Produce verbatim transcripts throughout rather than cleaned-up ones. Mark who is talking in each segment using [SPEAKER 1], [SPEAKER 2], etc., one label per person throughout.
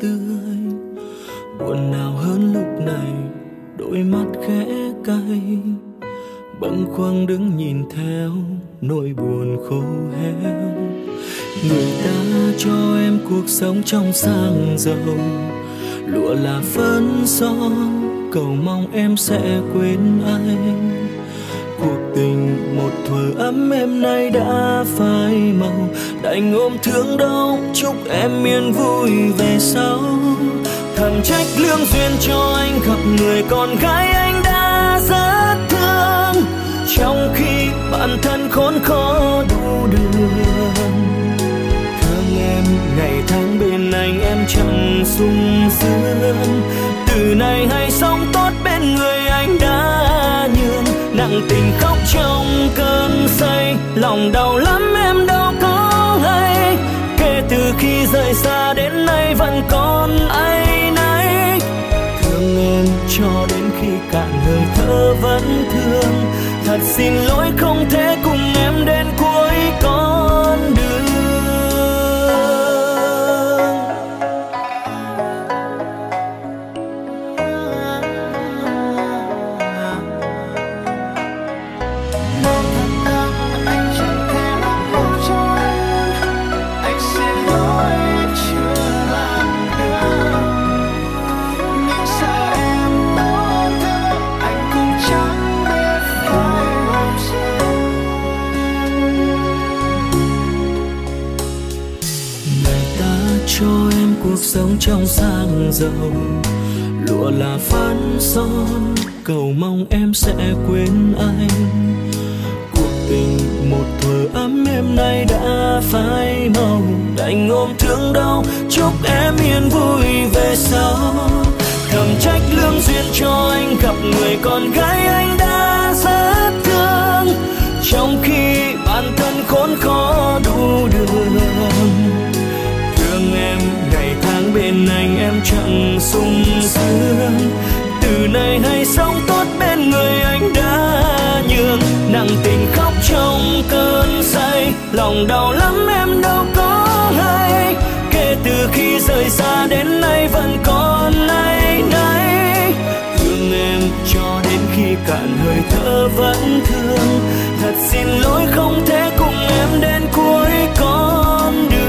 [SPEAKER 1] tươi. Buồn nào hơn lúc này, đôi mắt khẽ cay, bâng khuâng đứng nhìn theo nỗi buồn khô héo. Người ta cho em cuộc sống trong sang giàu, lụa là phấn son, cầu mong em sẽ quên anh. Cuộc tình một thuở ấm êm nay đã phai màu, đành ôm thương đau chúc em yên vui về sau. Thầm trách lương duyên cho anh gặp người con gái anh đã rất thương, trong khi bản thân khốn khó đủ đường. Thương em ngày tháng bên anh em chẳng sung sướng, từ nay hãy sống tốt bên người anh đã nhường. Nặng tình khóc trong cơn say, lòng đau lắm em đâu có hay. Kể từ khi rời xa đến nay vẫn còn áy náy. Thương em cho đến khi cạn hơi thở vẫn thương. Thật xin lỗi không thể cùng em đến cuối con đường. Cuộc sống trong sang giàu, lụa là phấn son, cầu mong em sẽ quên anh. Cuộc tình một thuở ấm êm nay đã phai màu, đành ôm thương đau chúc em yên vui về sau. Thầm trách lương duyên cho anh gặp người con gái anh đã rất thương, trong khi bản thân khốn khó đủ đường. Thương em ngày tháng bên anh em chẳng sung sướng, từ nay hãy sống tốt bên người anh đã nhường. Nặng tình khóc trong cơn say, lòng đau lắm em đâu có hay. Kể từ khi rời xa đến nay vẫn còn áy náy. Thương em cho đến khi cạn hơi thở vẫn thương. Thật xin lỗi không thể cùng em đến cuối con đường.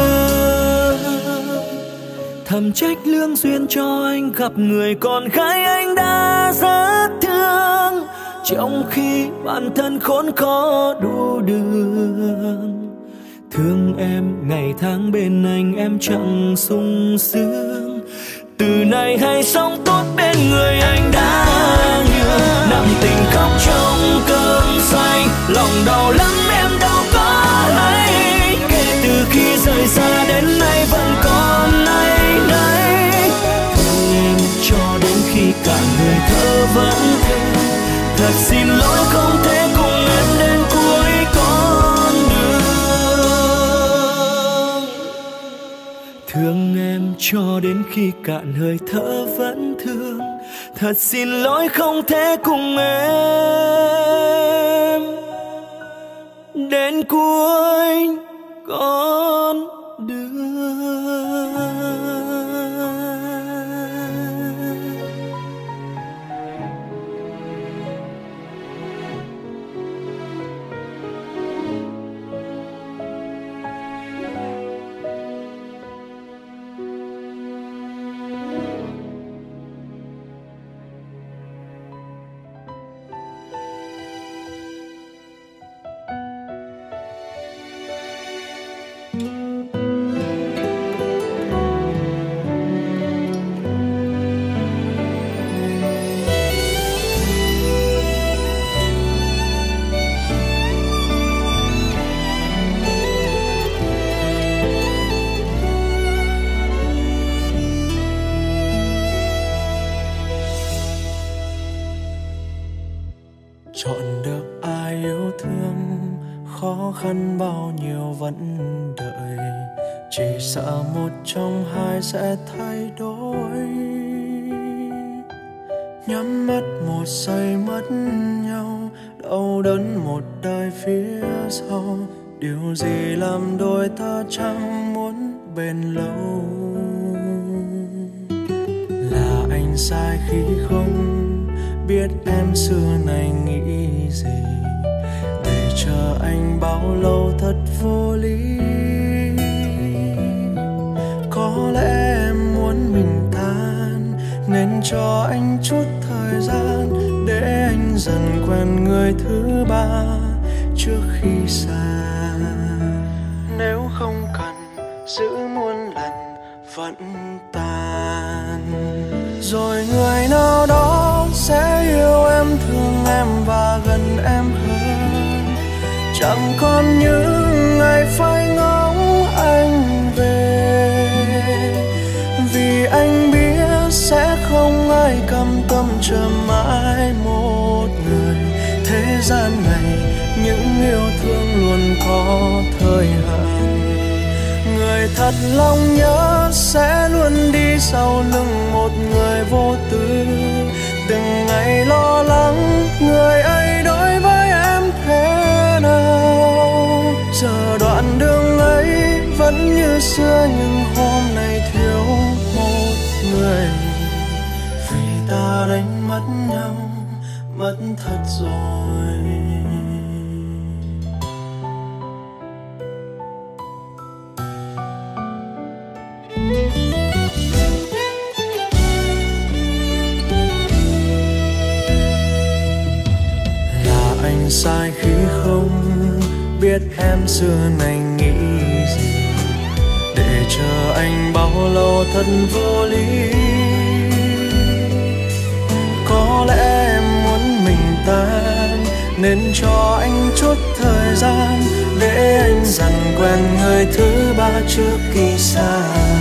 [SPEAKER 1] Thầm trách lương duyên cho anh gặp người con gái anh đã rất thương, trong khi bản thân khốn khó đủ đường. Thương em ngày tháng bên anh em chẳng sung sướng, từ nay hãy sống tốt bên người anh đã nhường. Nặng tình khóc trong cơn say, lòng đau lắm em đâu có hay. Kể từ khi rời xa đến nay vẫn còn áy náy. Thương em cho đến khi cạn hơi thở vẫn thương. Thật xin lỗi không thể cùng em đến cuối con đường. Thương em cho đến khi cạn hơi thở vẫn thương. Thật xin lỗi không thể cùng em đến cuối con đường.
[SPEAKER 2] Chọn được ai yêu thương, khó khăn bao nhiêu vẫn đợi. Chỉ sợ một trong hai sẽ thay đổi. Nhắm mắt một giây mất nhau, đau đớn một đời phía sau. Điều gì làm đôi ta chẳng muốn bền lâu. sai khi không biết em xưa này nghĩ gì, để chờ anh bao lâu thật vô lý. Có lẽ em muốn mình tan nên cho anh chút thời gian, để anh dần quen người thứ ba trước khi xa. Nếu không cần giữ muôn lần vẫn tan, rồi người nào đó sẽ yêu em, thương em và gần em hơn. Chẳng còn những ngày phai ngóng anh về, vì anh biết sẽ không ai cam tâm chờ mãi một người. Thế gian này những yêu thương luôn có thời hạn, người thật lòng nhớ sẽ luôn đi sau lưng một người vô tư. Từng ngày lo lắng người ấy đối với em thế nào, giờ đoạn đường ấy vẫn như xưa, nhưng hôm nay thiếu một người. Vì ta đánh mất nhau, mất thật rồi. Là anh sai khi không biết em xưa này nghĩ gì, để chờ anh bao lâu thật vô lý. Có lẽ em muốn mình tan nên cho anh chút thời gian, để anh dần quen người thứ ba trước khi xa.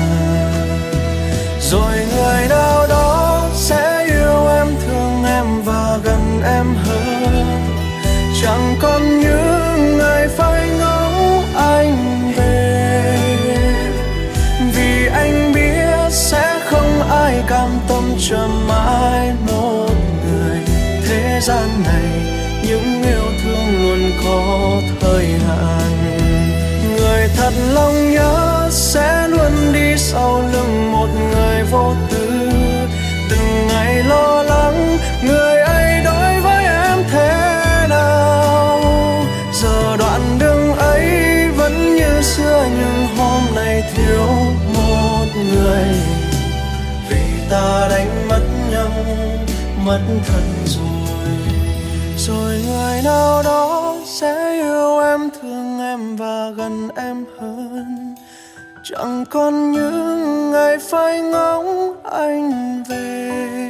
[SPEAKER 2] Rồi người nào đó sẽ yêu em, thương em và gần em hơn. Chẳng còn những ngày phai ngóng anh về, vì anh biết sẽ không ai cam tâm chờ mãi một người. Thế gian này những yêu thương luôn có thời hạn, người thật lòng nhớ sẽ luôn đi sau lưng một người vô tư. Từng ngày lo lắng người ấy đối với em thế nào, giờ đoạn đường ấy vẫn như xưa, nhưng hôm nay thiếu một người. Vì ta đánh mất nhau, mất thật rồi. Rồi người nào đó sẽ yêu em, thương em và gần em hơn. Chẳng còn những ngày phai ngóng anh về,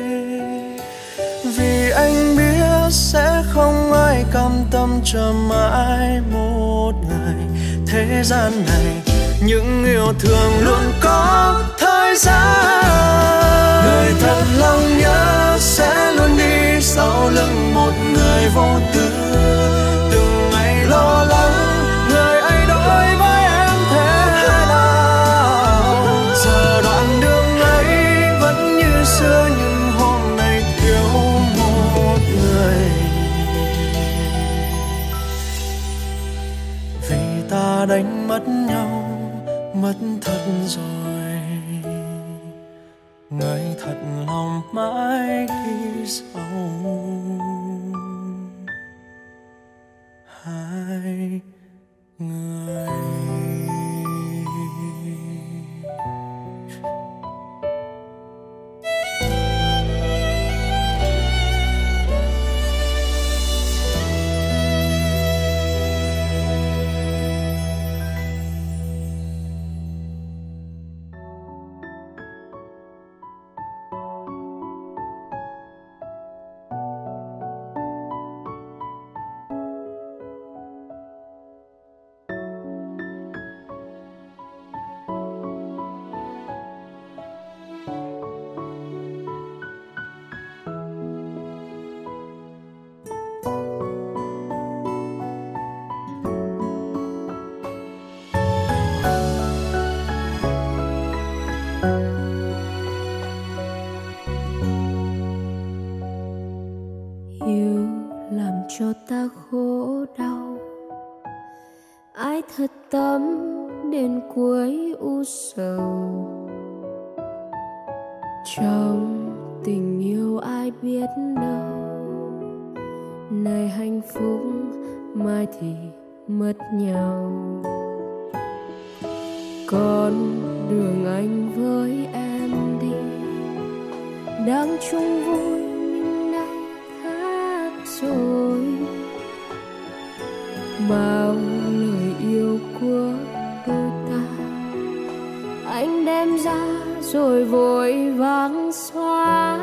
[SPEAKER 2] vì anh biết sẽ không ai cam tâm chờ mãi một ngày. Thế gian này những yêu thương luôn có thời gian, người thật lòng nhớ sẽ luôn đi sau lưng một người vô tư. Từng ngày lo lắng người ấy đối với em thế nào, giờ đoạn đường ấy vẫn như xưa, nhưng hôm nay thiếu một người. Vì ta đánh mất nhau, mất thật rồi, người thật lòng mãi ghi sâu hai người.
[SPEAKER 3] cho ta khổ đau, ai thật tâm đến cuối u sầu. Trong tình yêu ai biết đâu, nay hạnh phúc mai thì mất nhau. Con đường anh với em đi đang chung vui nhưng nay khác rồi. Bao lời yêu của đôi ta anh đem ra rồi vội vàng xóa.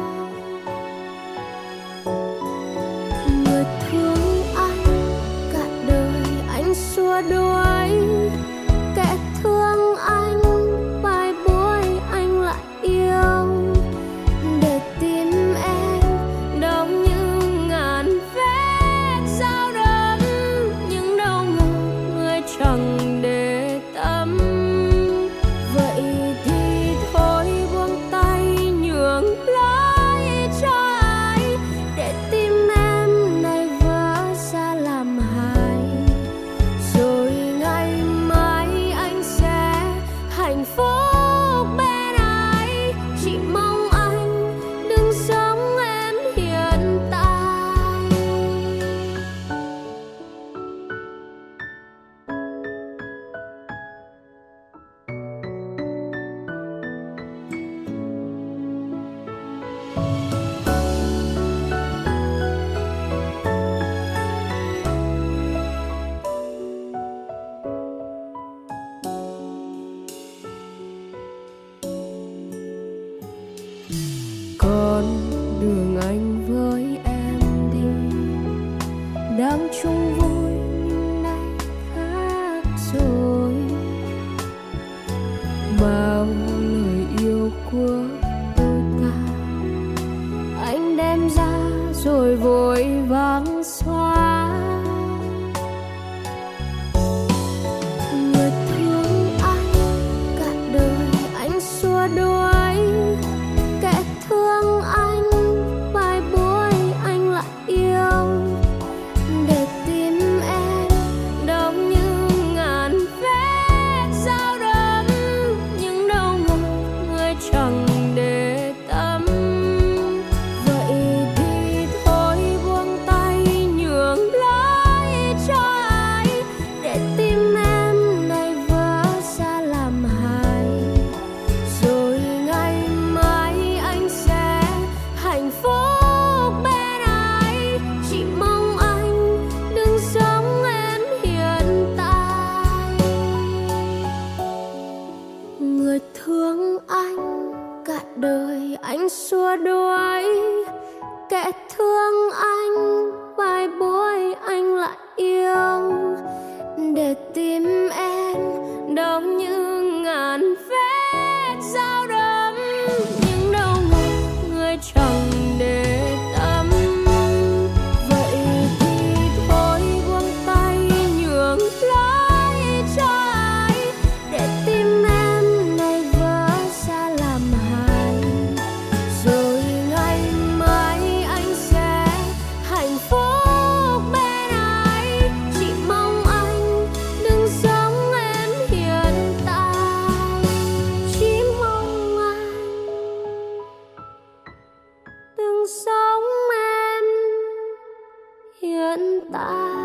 [SPEAKER 3] Người thương anh cả đời anh xua đuổi, kẻ thương anh vài buổi anh lại yêu. Để tìm em đâu như ngàn vết dao đớn, nhưng đâu ngờ người chẳng để tâm. Vậy thì thôi buông tay nhường lối cho ai, để tim em này vỡ ra làm hai. Rồi ngày mai anh sẽ hạnh phúc bên ai, chỉ mong anh đừng sống em hiện tại. Con đường anh với em đi đang chung vui nhưng nay khác rồi. Bao lời yêu của đôi ta anh đem ra rồi vội vàng xóa. Người thương anh cả đời anh xua đuổi, kẻ thương anh vài buổi anh lại yêu. Để tìm em đâu như ngàn vết dao đớn, nhưng đâu ngờ người chẳng để tâm. Vậy thì thôi buông tay nhường lối cho ai, để tim em này vỡ ra làm hai. Rồi ngày mai anh sẽ hạnh phúc bên ai, chỉ mong anh đừng sống em hiện tại. Người thương anh cả đời anh xua đuổi, kẻ thương anh vài buổi anh lại yêu. Để tìm em đâu như ngàn vết dao đớn, nhưng đâu ngờ người chẳng để tâm. Vậy thì thôi buông tay nhường lối cho ai, để tim em này vỡ ra làm hai. Rồi ngày mai anh sẽ hạnh phúc bên ai, chỉ mong anh đừng sống em hiện tại. Chỉ mong anh đừng sống em hiện tại.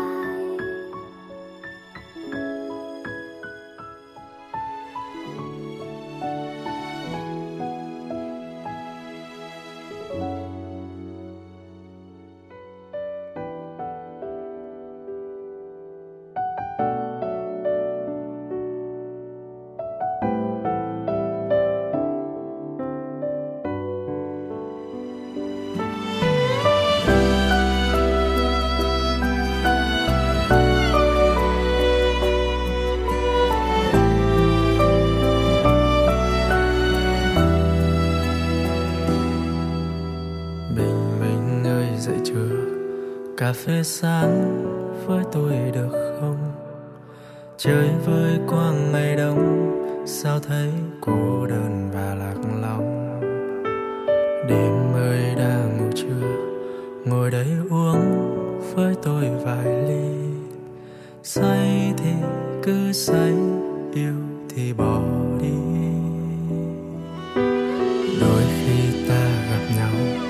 [SPEAKER 1] Bình minh ơi dậy chưa, cà phê sáng với tôi được không? Chơi với quang ngày đông, sao thấy cô đơn và lạc lòng. Đêm ơi đã ngủ chưa, ngồi đây uống với tôi vài ly. Say thì cứ say, yêu thì bỏ đi. Đôi khi ta gặp nhau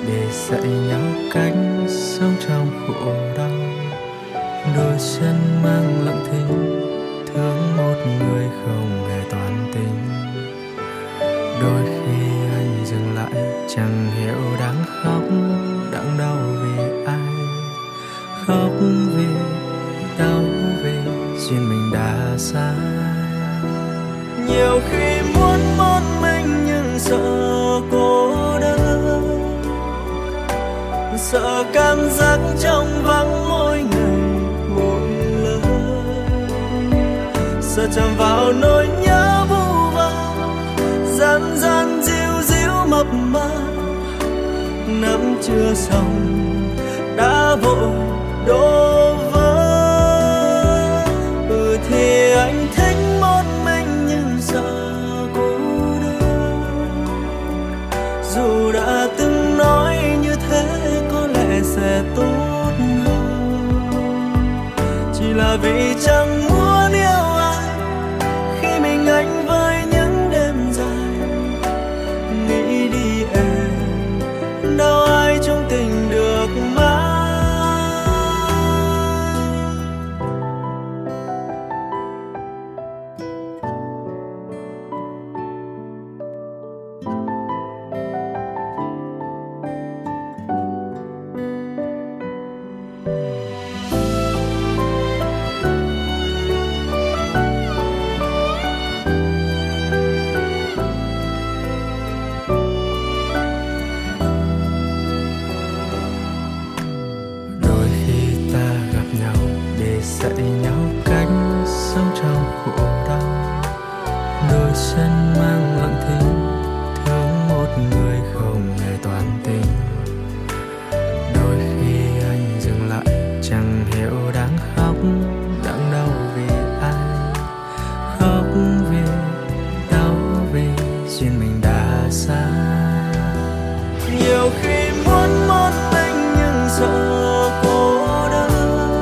[SPEAKER 2] để dạy nhau cách sống trong khổ đau. Đôi chân mang lặng thinh, thương một người không hề toan tính. Đôi khi anh dừng lại chẳng hiểu đáng khóc, đáng đau vì ai. Khóc vì đau vì duyên mình đã sai. Nhiều khi muốn một mình nhưng sợ cô đơn, sợ cảm giác trong vắng mỗi ngày mỗi lời, sợ chạm vào nỗi nhớ vu vơ gian gian díu díu mập mờ. Nắm chưa xong đã vội đổ vỡ. Ừ thì anh thích một mình nhưng sợ cô đơn. Dù đã từng nói như thế có lẽ sẽ tốt hơn, chỉ là vì chẳng muốn yêu ai khi mình anh với những đêm dài. Nghĩ đi em, đâu ai trong tình được mãi. Dạy nhau cách sống trong khổ đau. Đôi chân mang lặng thinh, thương một người không hề toan tính. Đôi khi anh dừng lại chẳng hiểu đáng khóc, đáng đau vì ai. Khóc vì đau vì duyên mình đã sai. Nhiều khi muốn một mình nhưng sợ cô đơn,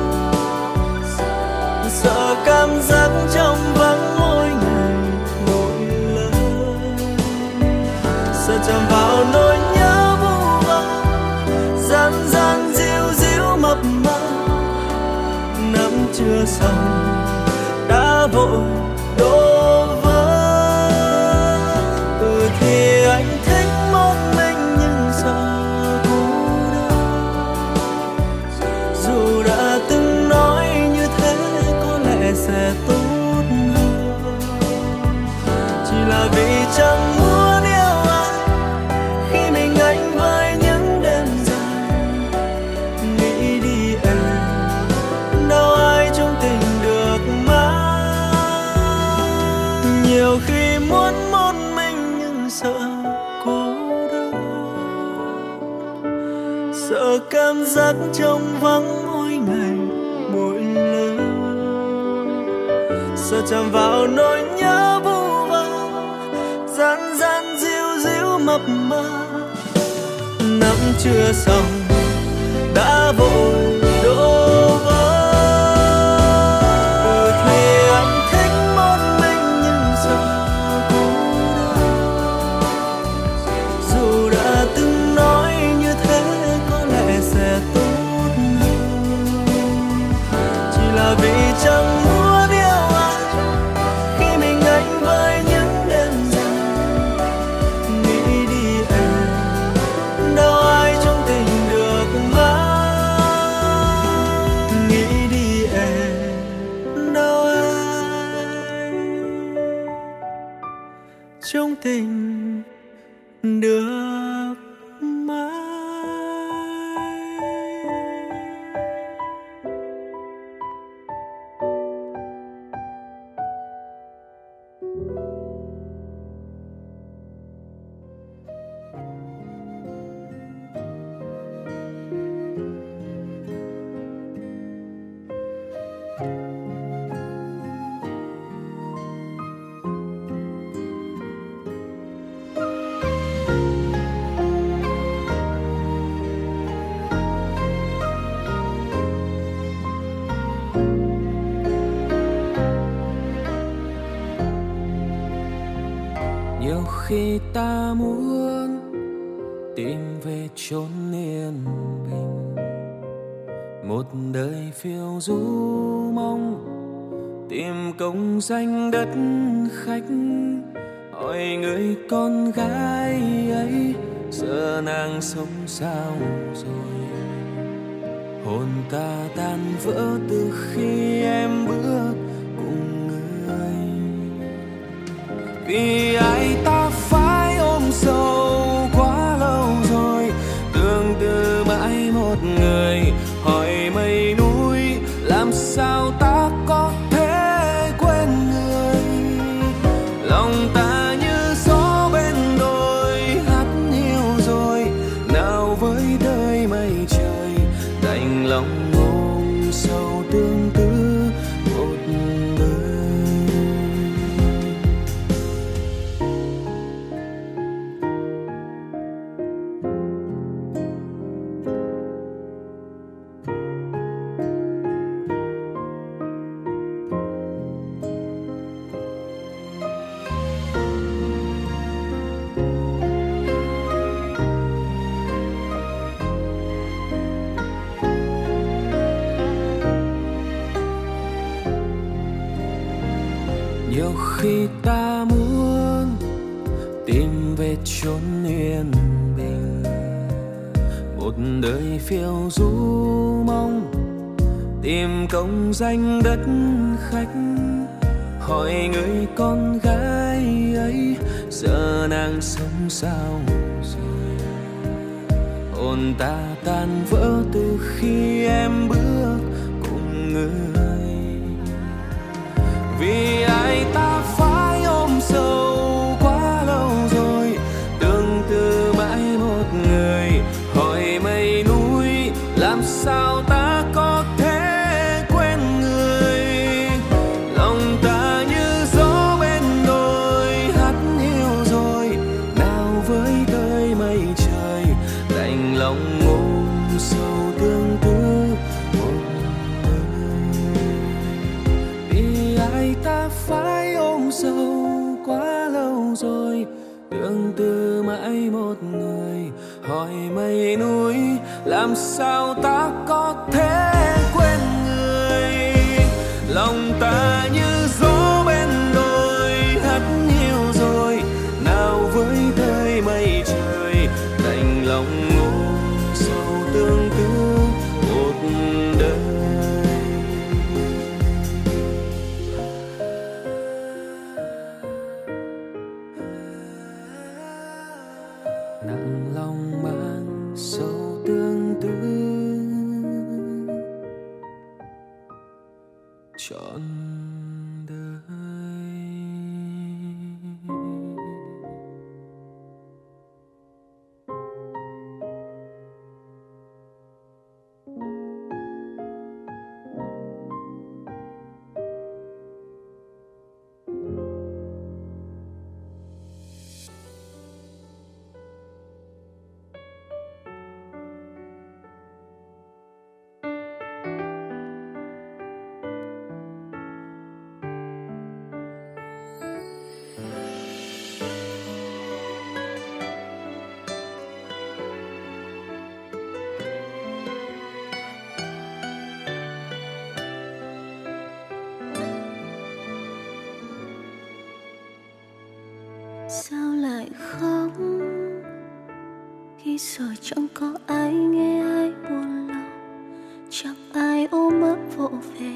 [SPEAKER 2] sợ cảm giác trong vắng mỗi ngày mỗi lời, sợ chạm vào nỗi nhớ vu vơ gian gian díu díu mập mờ. Nắm chưa xong đã vội đổ vỡ. Ừ thì anh thích một mình nhưng sợ cô đơn. Dù đã từng nói như thế sẽ tốt hơn, chỉ là vì chẳng muốn yêu ai khi mình anh với những đêm dài. Nghĩ đi em, đâu ai trong tình được mãi. Nhiều khi muốn một mình nhưng sợ cô đơn, sợ cảm giác trong vắng mỗi ngày mỗi lời, sợ chạm vào nỗi nhớ vu vơ gian gian díu díu mập mờ. Nắm chưa xong đã vội đổ vỡ. Ừ thì anh thích một mình nhưng sợ cô đơn. Dù đã từng nói như thế có lẽ sẽ tốt hơn, chỉ là vì chẳng muốn trong tình được mãi.
[SPEAKER 1] Nhiều khi ta muốn tìm về chốn yên bình. Một đời phiêu du mong tìm công danh đất khách, hỏi người con gái ấy giờ nàng sống sao rồi. Hồn ta tan vỡ từ khi em bước cùng người, vì ai ta phải ôm sâu quá lâu rồi. Tương tư mãi một người, hỏi mây núi làm sao ta có thể quên người. Lòng ta như gió bên đồi hát nhiều rồi, nào với đời mây trời đành lòng ôm sâu tương tư một đời. Nhiều khi ta muốn tìm về chốn yên bình, một đời phiêu du mong tìm công danh đất khách, hỏi người con gái ấy giờ nàng sống sao rồi. Hồn ta tan vỡ từ khi em bước cùng người, vì ai ta phải ôm sâu quá lâu rồi. Tương tư mãi một người, hỏi mây núi làm sao ta có thể quên người. Lòng ta như gió bên đồi hát nhiều rồi, nào với đời mây trời đành lòng ôm sâu tương tư một đời. Vì ai ta phải ôm sâu quá lâu rồi. Tương tư mãi một người, hỏi mây núi làm sao ta có thể quên người. Lòng ta như gió bên đồi hát nhiều rồi, nào với đời mây trời đành lòng ôm sâu tương tư một đời. Nặng lòng mang sâu tương tư trọn đời.
[SPEAKER 3] Sao lại khóc khi rồi chẳng có ai nghe ai buồn lòng, chẳng ai ôm ấp vỗ về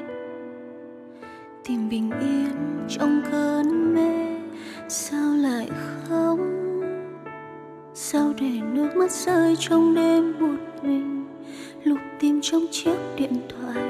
[SPEAKER 3] tìm bình yên trong cơn mê. Sao lại khóc, sao để nước mắt rơi trong đêm một mình, lục tìm trong chiếc điện thoại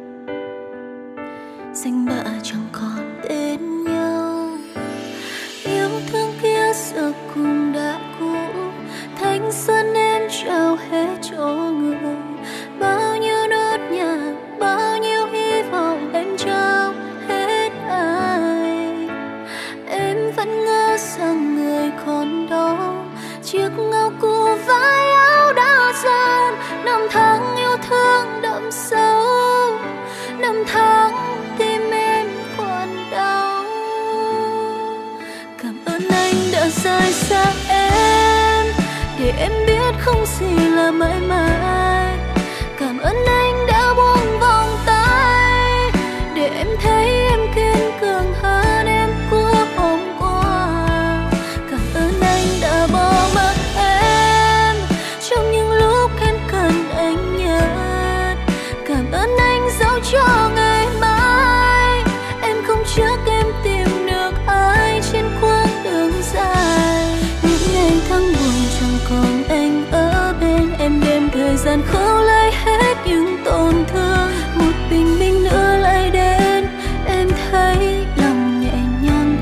[SPEAKER 3] danh bạ chẳng còn tên nhau. Yêu thương kia giờ cùng đã cũ, thanh xuân em trao hết cho người. Bao nhiêu nốt nhạc, bao nhiêu hy vọng em trao hết ai. Em vẫn ngỡ rằng người còn đó, chiếc áo cũ vai áo đã dần. Năm tháng yêu thương đậm sâu, năm tháng tim em còn đau. Cảm ơn anh đã rời xa em, để em biết không gì là mãi mãi. Cảm ơn anh đã buông vòng tay để em thấy em kiên cường hơn em của hôm qua. Cảm ơn anh đã bỏ mặc em trong những lúc em cần anh nhất. Cảm ơn anh dẫu cho ngày mai em không chắc em tìm được ai trên quãng đường dài. Những ngày tháng buồn chẳng còn anh ở bên em, đêm thời gian khâu lấy hết những tổn thương. Một bình minh nữa lại đến, em thấy lòng nhẹ nhàng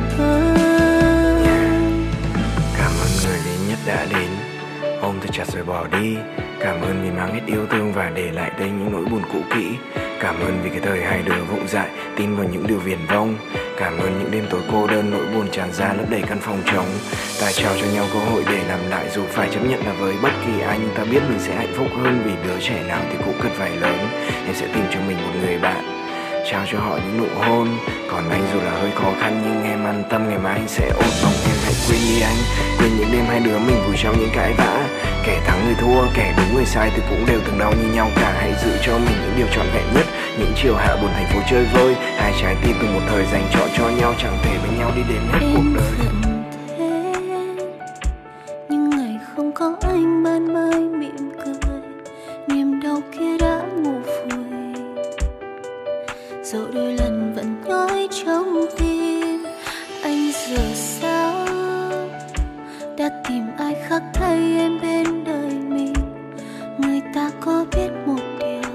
[SPEAKER 3] hơn.
[SPEAKER 4] Cảm ơn người đến nhất đã đến, ôm thật chặt rồi bỏ đi. Cảm ơn vì mang hết yêu thương và để lại đây những nỗi buồn cũ kỹ. Cảm ơn vì cái thời hai đứa vụng dại tin vào những điều viển vông. Cảm ơn những đêm tối cô đơn, nỗi buồn tràn ra lấp đầy căn phòng trống. Ta trao cho nhau cơ hội để làm lại, dù phải chấp nhận là với bất kỳ ai, nhưng ta biết mình sẽ hạnh phúc hơn, vì đứa trẻ nào thì cũng cần phải lớn. Em sẽ tìm cho mình một người bạn, trao cho họ những nụ hôn. Còn anh dù là hơi khó khăn nhưng em an tâm, ngày mai anh sẽ ổn. Mong em hãy quên đi anh, quên những đêm hai đứa mình vùi trong những cãi vã. Kẻ thắng người thua, kẻ đúng người sai thì cũng đều từng đau như nhau cả. Hãy giữ cho mình những điều trọn vẹn nhất, những chiều hạ buồn thành phố chơi vơi. Hai trái tim từ một thời dành trọn cho nhau, chẳng thể bên nhau đi đến hết
[SPEAKER 3] Em
[SPEAKER 4] cuộc đời.
[SPEAKER 3] giận thế, nhưng ngày không có anh ban mai mỉm cười, niềm đau kia đã ngủ vùi. Dẫu đôi lần vẫn nhói trong tim, anh giờ sao đã tìm ai khác thay em bên đời mình. Người ta có biết một điều,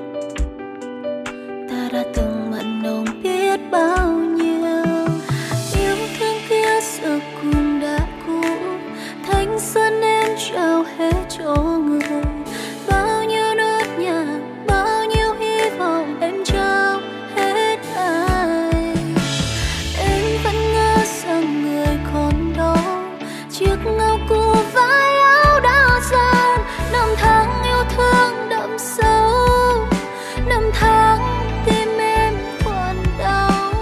[SPEAKER 3] ta đã từng mặn nồng biết bao nhiêu. Yêu thương kia giờ cũng đã cũ, thanh xuân em trao hết cho người. Bao nhiêu nốt nhạc, bao nhiêu hy vọng em trao hết ai. Em vẫn ngỡ rằng người còn đó, chiếc áo cũ vai áo đã dần. Năm tháng yêu thương đậm sâu, năm tháng tim em còn đau.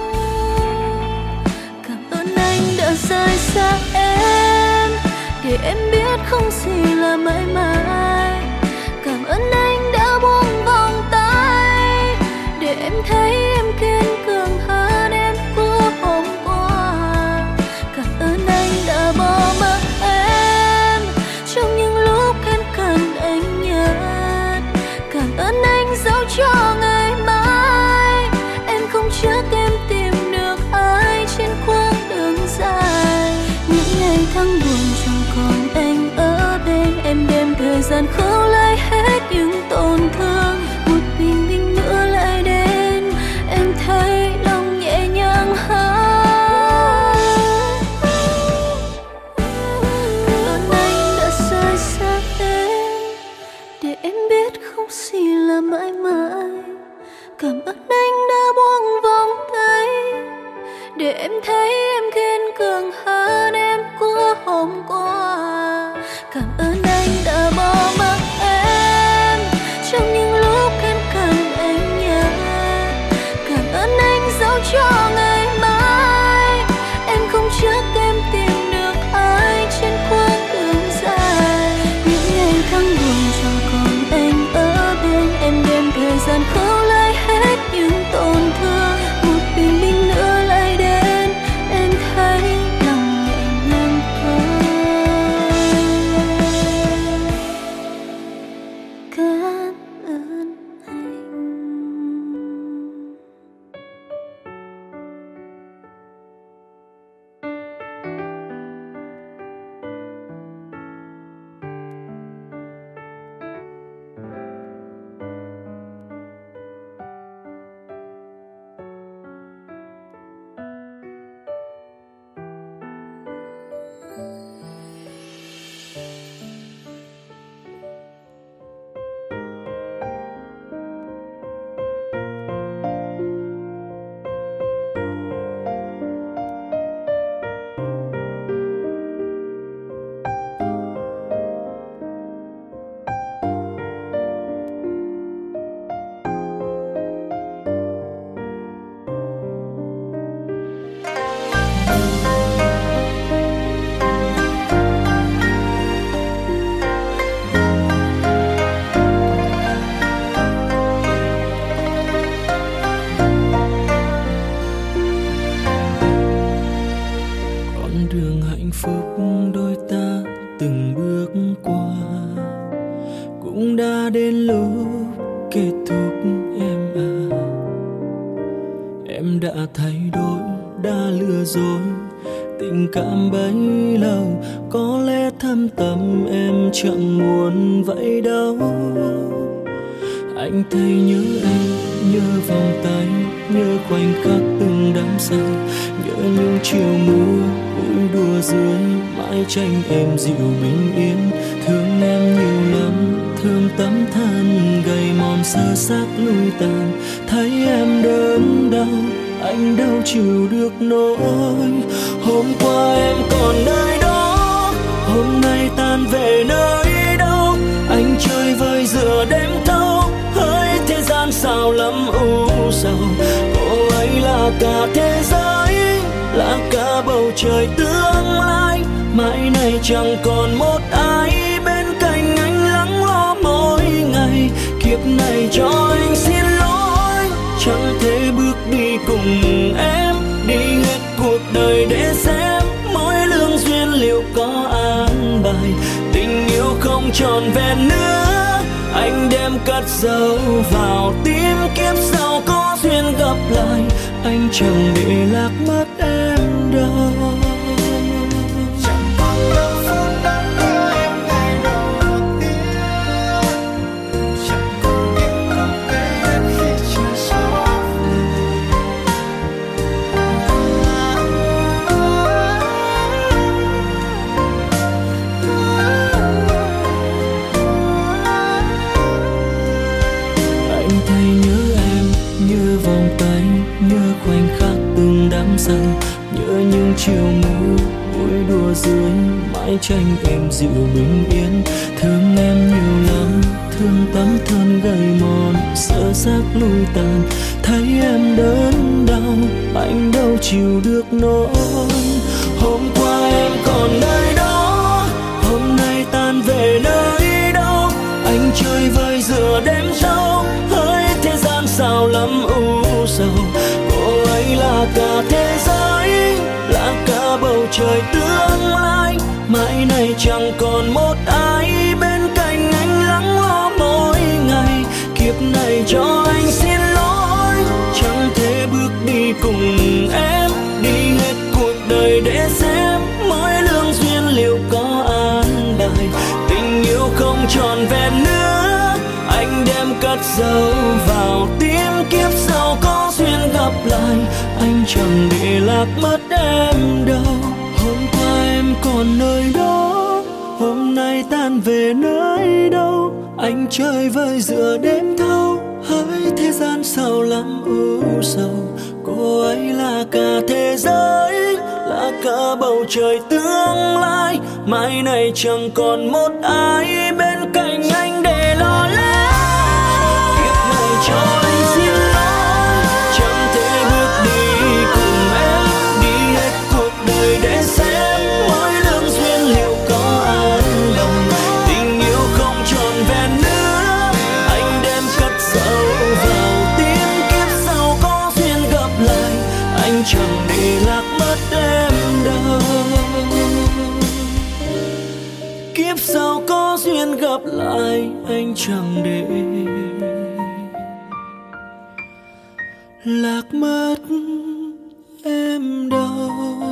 [SPEAKER 3] Cảm ơn anh đã rời xa em, để em biết không gì là mãi mãi. Cảm ơn anh đã buông vòng tay để em thấy em kiên cường hơn em của hôm qua. Cảm ơn anh đã bỏ mặc em trong những lúc em cần anh nhất. Cảm ơn anh dẫu cho ngày mai em không chắc em tìm được ai trên quãng đường dài. Những ngày tháng buồn chẳng còn anh ở bên em, đêm thời gian khâu lấy hết những tổn thương. Một bình minh nữa lại đến, em thấy lòng nhẹ nhàng hơn. Cảm ơn anh đã rời xa em, để em biết không gì là mãi mãi. Cảm ơn anh đã buông vòng tay để em thấy em kiên cường hơn em của hôm qua. Cảm ơn anh đã bỏ mặc em trong những lúc em cần anh nhất. Cảm ơn anh dẫu cho ngày mai em không chắc em tìm được ai trên quãng đường dài. Những ngày tháng buồn chẳng còn anh ở bên em, đêm thời gian khâu lấy hết những tổn thương. Một bình minh nữa lại đến, em thấy lòng nhẹ nhàng hơn.
[SPEAKER 1] bước qua, cũng đã đến lúc kết thúc em à. Em đã thay đổi, đã lừa dối, tình cảm bấy lâu có lẽ thâm tâm em chẳng muốn vậy đâu. Anh thấy nhớ em, nhớ vòng tay, nhớ khoảnh khắc từng đắm say, nhớ những chiều mưa vui đùa dưới mái tranh em dịu bình yên. Thương em nhiều lắm, thương tấm thân gầy mòn sơ xác lui tàn, thấy em đớn đau anh đâu chịu được nỗi. Hôm qua em còn nơi đó, hôm nay tan về nơi đâu. Anh chơi vơi giữa đêm thâu, hỡi thế gian sao lắm u sầu. Cô ấy là cả thế giới, là cả bầu trời tương lai. Mãi này chẳng còn một ai bên cạnh anh lắng lo mỗi ngày. Kiếp này cho anh xin lỗi, chẳng thể bước đi cùng em, đi hết cuộc đời để xem mỗi lương duyên liệu có an bài. Tình yêu không tròn vẹn nữa, anh đem cất giấu vào tim. Kiếp sau có duyên gặp lại, anh chẳng để lạc mất em đâu. Say, nhớ những chiều mưa vui đùa dưới mái tranh em dịu bình yên. Thương em nhiều lắm, thương tấm thân gầy mòn sơ xác lui tàn, thấy em đớn đau anh đâu chịu được nỗi. Hôm qua em còn nơi đó, hôm nay tan về nơi đâu. Anh chơi vơi giữa đêm sâu, hỡi thế gian sao lắm u sầu. Cô ấy là cả thế giới, là cả bầu trời tương lai. Mãi này chẳng còn một ai bên cạnh anh lắng lo mỗi ngày. Kiếp này cho anh xin lỗi, chẳng thể bước đi cùng em, đi hết cuộc đời để xem mỗi lương duyên liệu có an bài. Tình yêu không tròn vẹn nữa, anh đem cất giấu vào tim. Kiếp sau có duyên gặp lại, anh chẳng để lạc mất em đâu. Hôm qua em còn nơi đó, hôm nay tan về nơi đâu. Anh chơi vơi giữa đêm thâu, hỡi thế gian sao lắm u sầu. Cô ấy là cả thế giới, là cả bầu trời tương lai. Mai này chẳng còn một ai bên cạnh anh để lo lắng. Kiếp này cho anh xin lỗi, chẳng thể bước đi cùng em, đi hết cuộc đời để xem mỗi lương duyên liệu có an bài. Tình yêu không tròn vẹn nữa, anh đem cất giấu vào tim. Kiếp sau có duyên gặp lại, anh chẳng để lạc mất em đâu. Kiếp sau có duyên gặp lại, anh chẳng để lạc mất em đâu.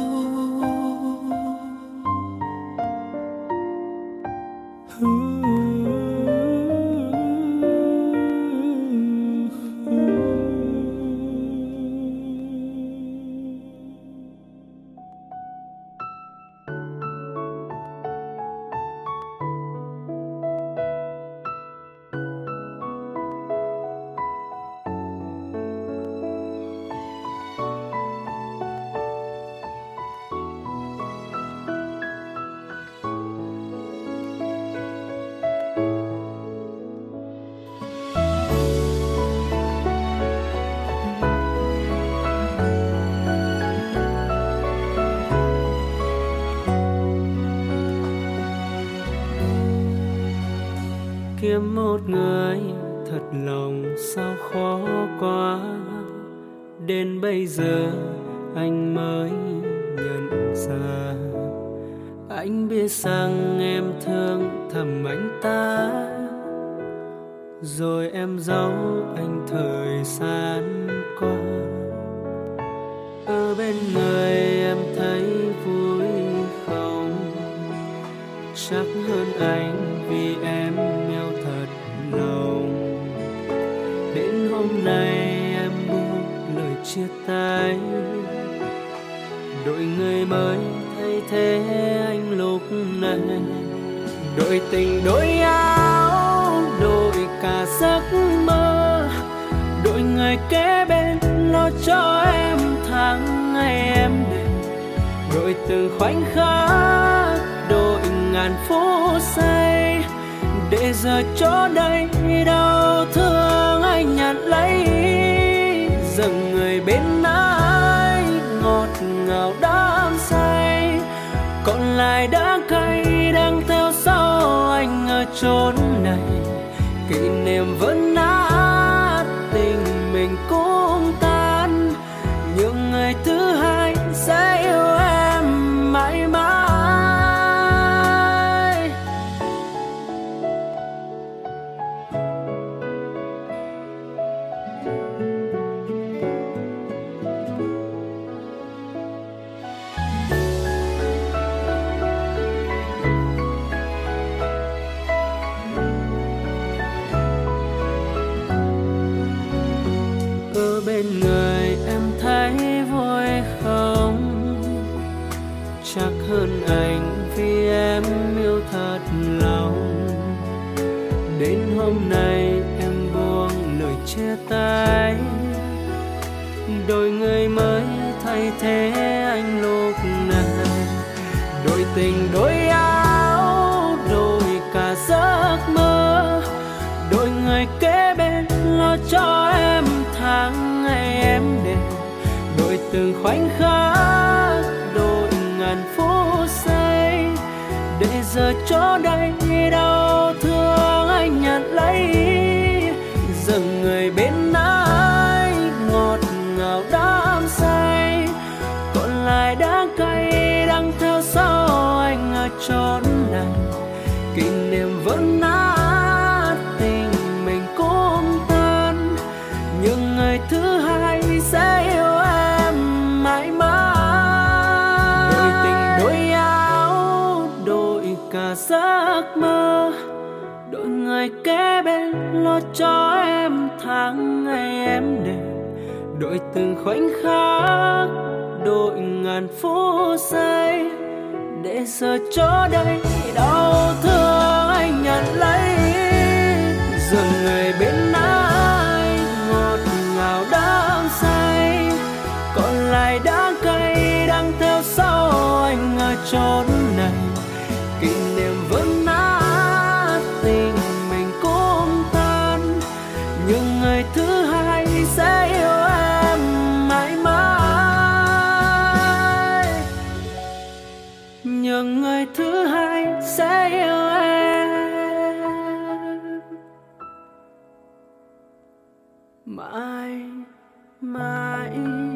[SPEAKER 5] Kiếm một người thật lòng sao khó quá, đến bây giờ anh mới nhận ra Anh biết rằng em thương thầm anh ta, rồi em giấu anh thời gian qua. Ở bên người em thấy vui không? Chắc hơn anh vì em yêu thật lòng. Đến hôm nay em buông lời chia tay, đổi người mới thay thế anh lúc này. Đổi tình đổi áo, đổi cả giấc mơ, đổi người kế bên lo cho em tháng ngày em đêm. Đổi từng khoảnh khắc, đổi ngàn phút giây, để giờ chỗ đây đau thương anh nhận lấy. Dừng người bên anh ngọt ngào đắm say, còn lại đã cay đang theo sau anh ở chốn này. Kỷ niệm vẫn nát, tình mình cũng tan, nhưng người thứ hai sẽ yêu em mãi mãi. Bên người em thấy vui không? Chắc hơn anh vì em yêu thật lòng. Đến hôm nay em buông lời chia tay, đổi người mới thay thế anh lúc này. Đổi tình đổi áo, đổi cả giấc mơ, đổi người kế bên lo cho em tháng ngày em đêm. Đổi từng khoảnh khắc, đổi ngàn phút giây, để giờ chỗ đây đau thương anh nhận lấy. Dừng người bên anh ngọt ngào đắm say, còn lại đã cay đang theo sau anh ở chốn này. Kỷ niệm vẫn nát, tình mình cũng tan, nhưng người thứ hai sẽ yêu em mãi mãi. Đổi tình đổi áo, đổi cả giấc mơ, đổi người kế bên lo cho em tháng ngày em đêm. Đổi từng khoảnh khắc, đổi ngàn phút giây, để giờ chỗ đây đau thương anh nhận lấy. Dừng người bên anh ngọt ngào đắm say, còn lại đã cay đang theo sau anh ở chốn này. Kỷ niệm vẫn nát, tình mình cũng tan, nhưng người thứ hai sẽ yêu em mãi mãi. Nhưng người thứ hai sẽ yêu em mãi mãi.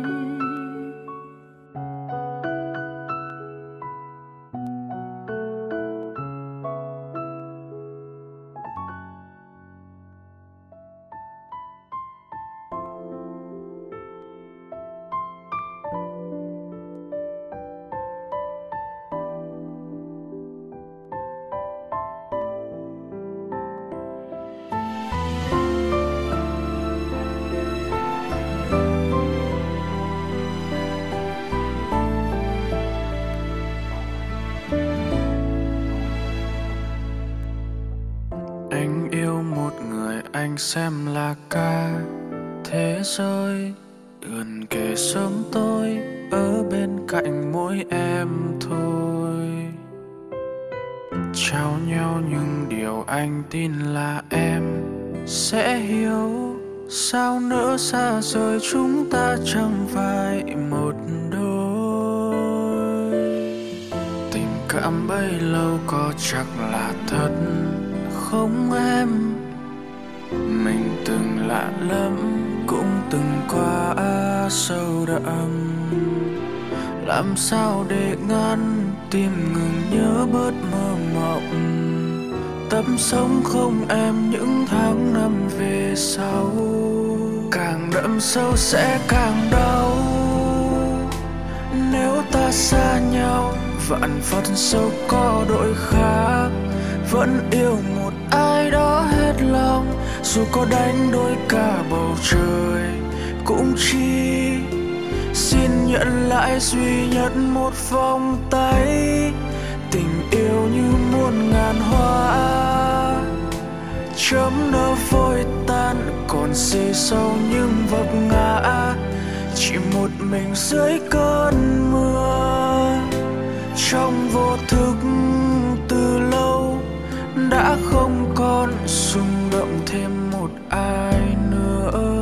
[SPEAKER 2] Anh xem là cả thế giới, gần kề sớm tối ở bên cạnh mỗi em thôi. Trao nhau những điều anh tin là em sẽ hiểu. Sao nỡ xa rời chúng ta chẳng phải một đôi. Tình cảm bấy lâu có chắc là thật không em? Mình từng lạ lắm, cũng từng qua sâu đậm. Làm sao để ngăn tim ngừng nhớ bớt mơ mộng. Tấm sống không em những tháng năm về sau, càng đậm sâu sẽ càng đau. Nếu ta xa nhau vạn phật sâu có đội khác, vẫn yêu một ai đó hết lòng. Dù có đánh đôi cả bầu trời cũng chỉ xin nhận lại duy nhất một vòng tay. Tình yêu như muôn ngàn hoa chớm nở vội tan, còn xì sâu nhưng vấp ngã. Chỉ một mình dưới cơn mưa, trong vô thức từ lâu đã không còn rung động thêm một ai nữa.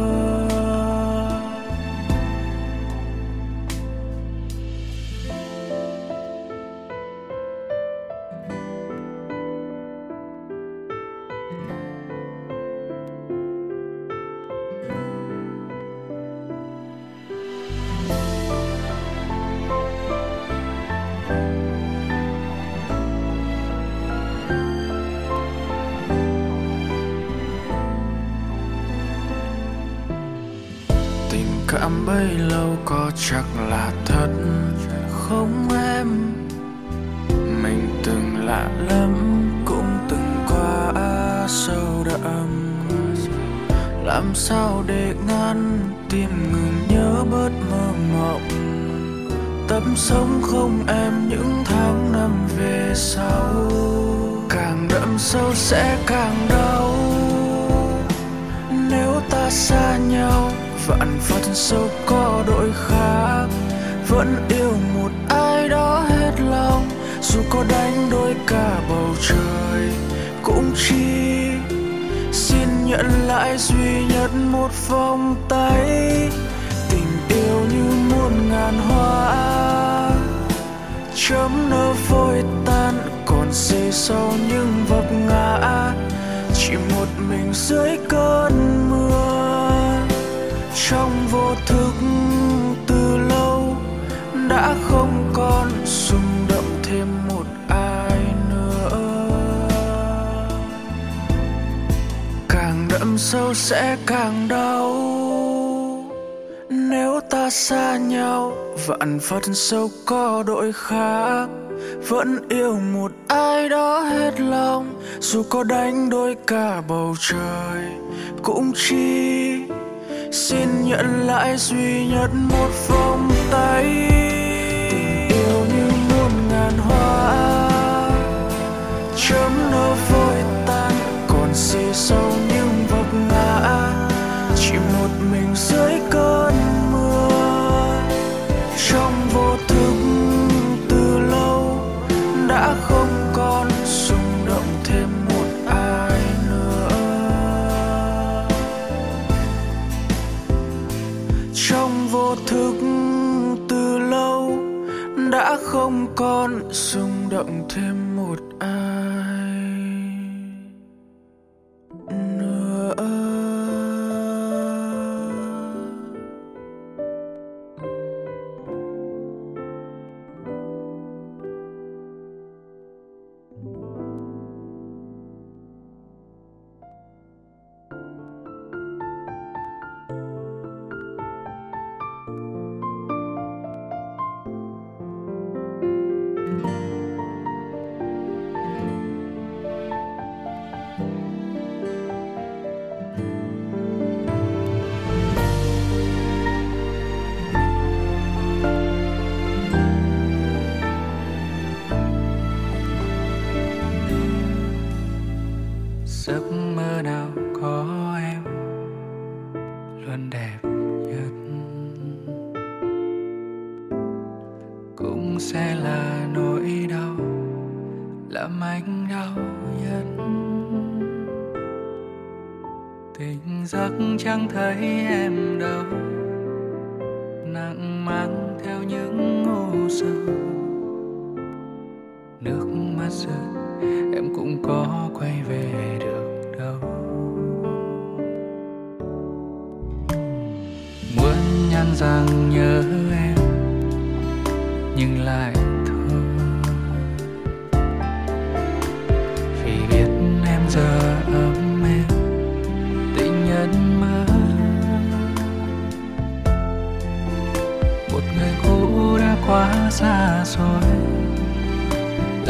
[SPEAKER 2] Cảm bấy lâu có chắc là thật không em? Mình từng lạ lắm, cũng từng qua sâu đậm. Làm sao để ngăn tim ngừng nhớ bớt mơ mộng? Tấm sống không em những tháng năm về sau, càng đậm sâu sẽ càng đau. Nếu ta xa nhau vạn phật sâu có đội khác, vẫn yêu một ai đó hết lòng. Dù có đánh đôi cả bầu trời cũng chỉ xin nhận lại duy nhất một vòng tay. Tình yêu như muôn ngàn hoa chớm nở vội tan, còn xì sâu nhưng vấp ngã. Chỉ một mình dưới cơn mưa, trong vô thức từ lâu đã không còn rung động thêm một ai nữa. Càng đậm sâu sẽ càng đau. Nếu ta xa nhau vạn phật sâu có đội khác, vẫn yêu một ai đó hết lòng. Dù có đánh đôi cả bầu trời cũng chỉ xin nhận lại duy nhất một vòng tay. Tình yêu như muôn ngàn hoa chớm nở vội tan, còn xì sâu nhưng vấp ngã. Chỉ một mình dưới cơn mưa, trong vô thức từ lâu đã không còn rung động thêm một ai nữa. Trong vô thức từ lâu đã không còn rung động thêm một ai nữa.
[SPEAKER 5] Giấc mơ nào có em luôn đẹp nhất, cũng sẽ là nỗi đau làm anh đau nhất. Tỉnh giấc chẳng thấy em đâu, nặng mang theo những u sầu. Nước mắt rơi em cũng có quay về được đâu. Muốn nhắn rằng nhớ em nhưng lại thôi,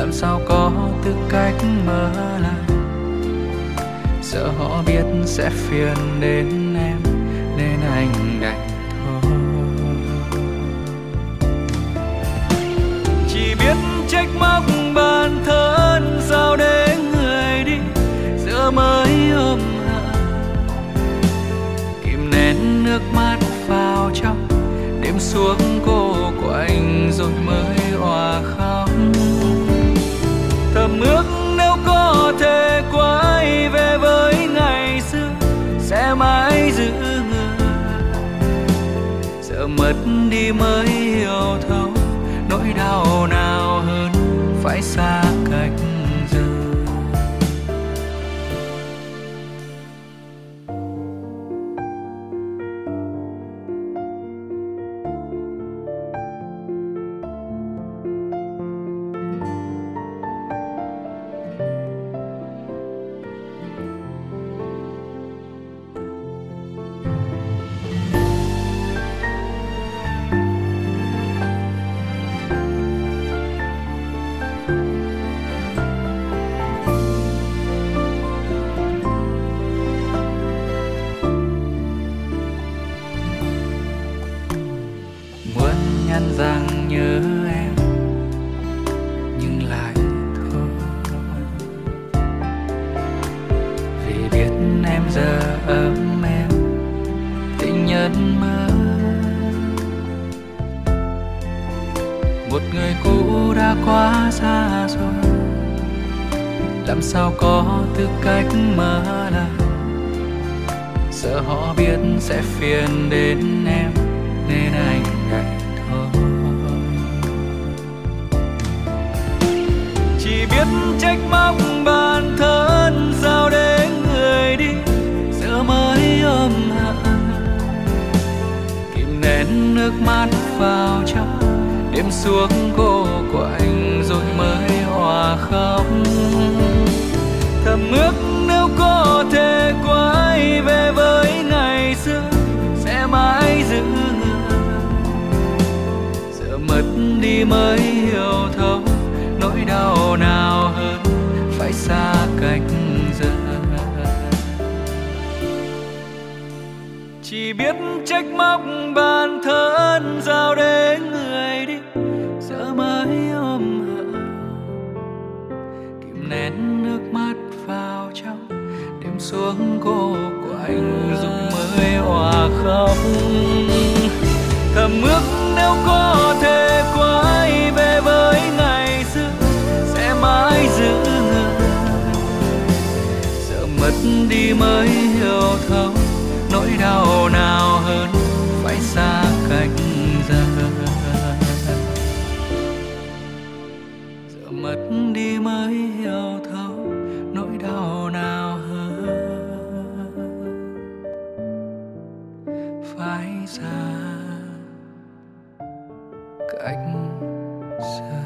[SPEAKER 6] làm sao có tư cách mở lời. Sợ họ biết sẽ phiền đến em nên anh đành thôi. Chỉ biết trách móc bản thân sao để người đi giờ mới ôm hận, kìm nén nước mắt vào trong đêm xuống cô quạnh rồi mới òa khóc. Thầm ước nếu có thể quay về với ngày xưa sẽ mãi giữ người. Giờ mất đi mới hiểu thấu nỗi đau nào hơn phải xa cách giờ. Rằng nhớ em nhưng lại thôi, vì biết em giờ ấm em tình nhân mơ. Một người cũ đã quá xa rồi, làm sao có tư cách mở lời. Sợ họ biết sẽ phiền đến em nên anh đành chỉ biết trách móc bản thân sao để người đi giờ mới ôm hận, kìm nén nước mắt vào trong đêm xuống cô quạnh rồi mới òa khóc. Thầm ước nếu có thể quay về với ngày xưa sẽ mãi giữ người. Giờ mất đi mới hiểu thấu nỗi đau nào hơn phải xa cách giờ. Chỉ biết trách móc bản thân sao để người đi giờ mới ôm hận, kìm nén nước mắt vào trong đêm xuống cô quạnh rồi mới òa khóc. Thầm ước nếu có thể quay về với ngày xưa sẽ mãi giữ người. Giờ mất đi mới hiểu thấu nỗi đau nào hơn phải xa cách giờ. Giờ mất đi mới hiểu thấu nỗi đau nào hơn phải xa cách xa.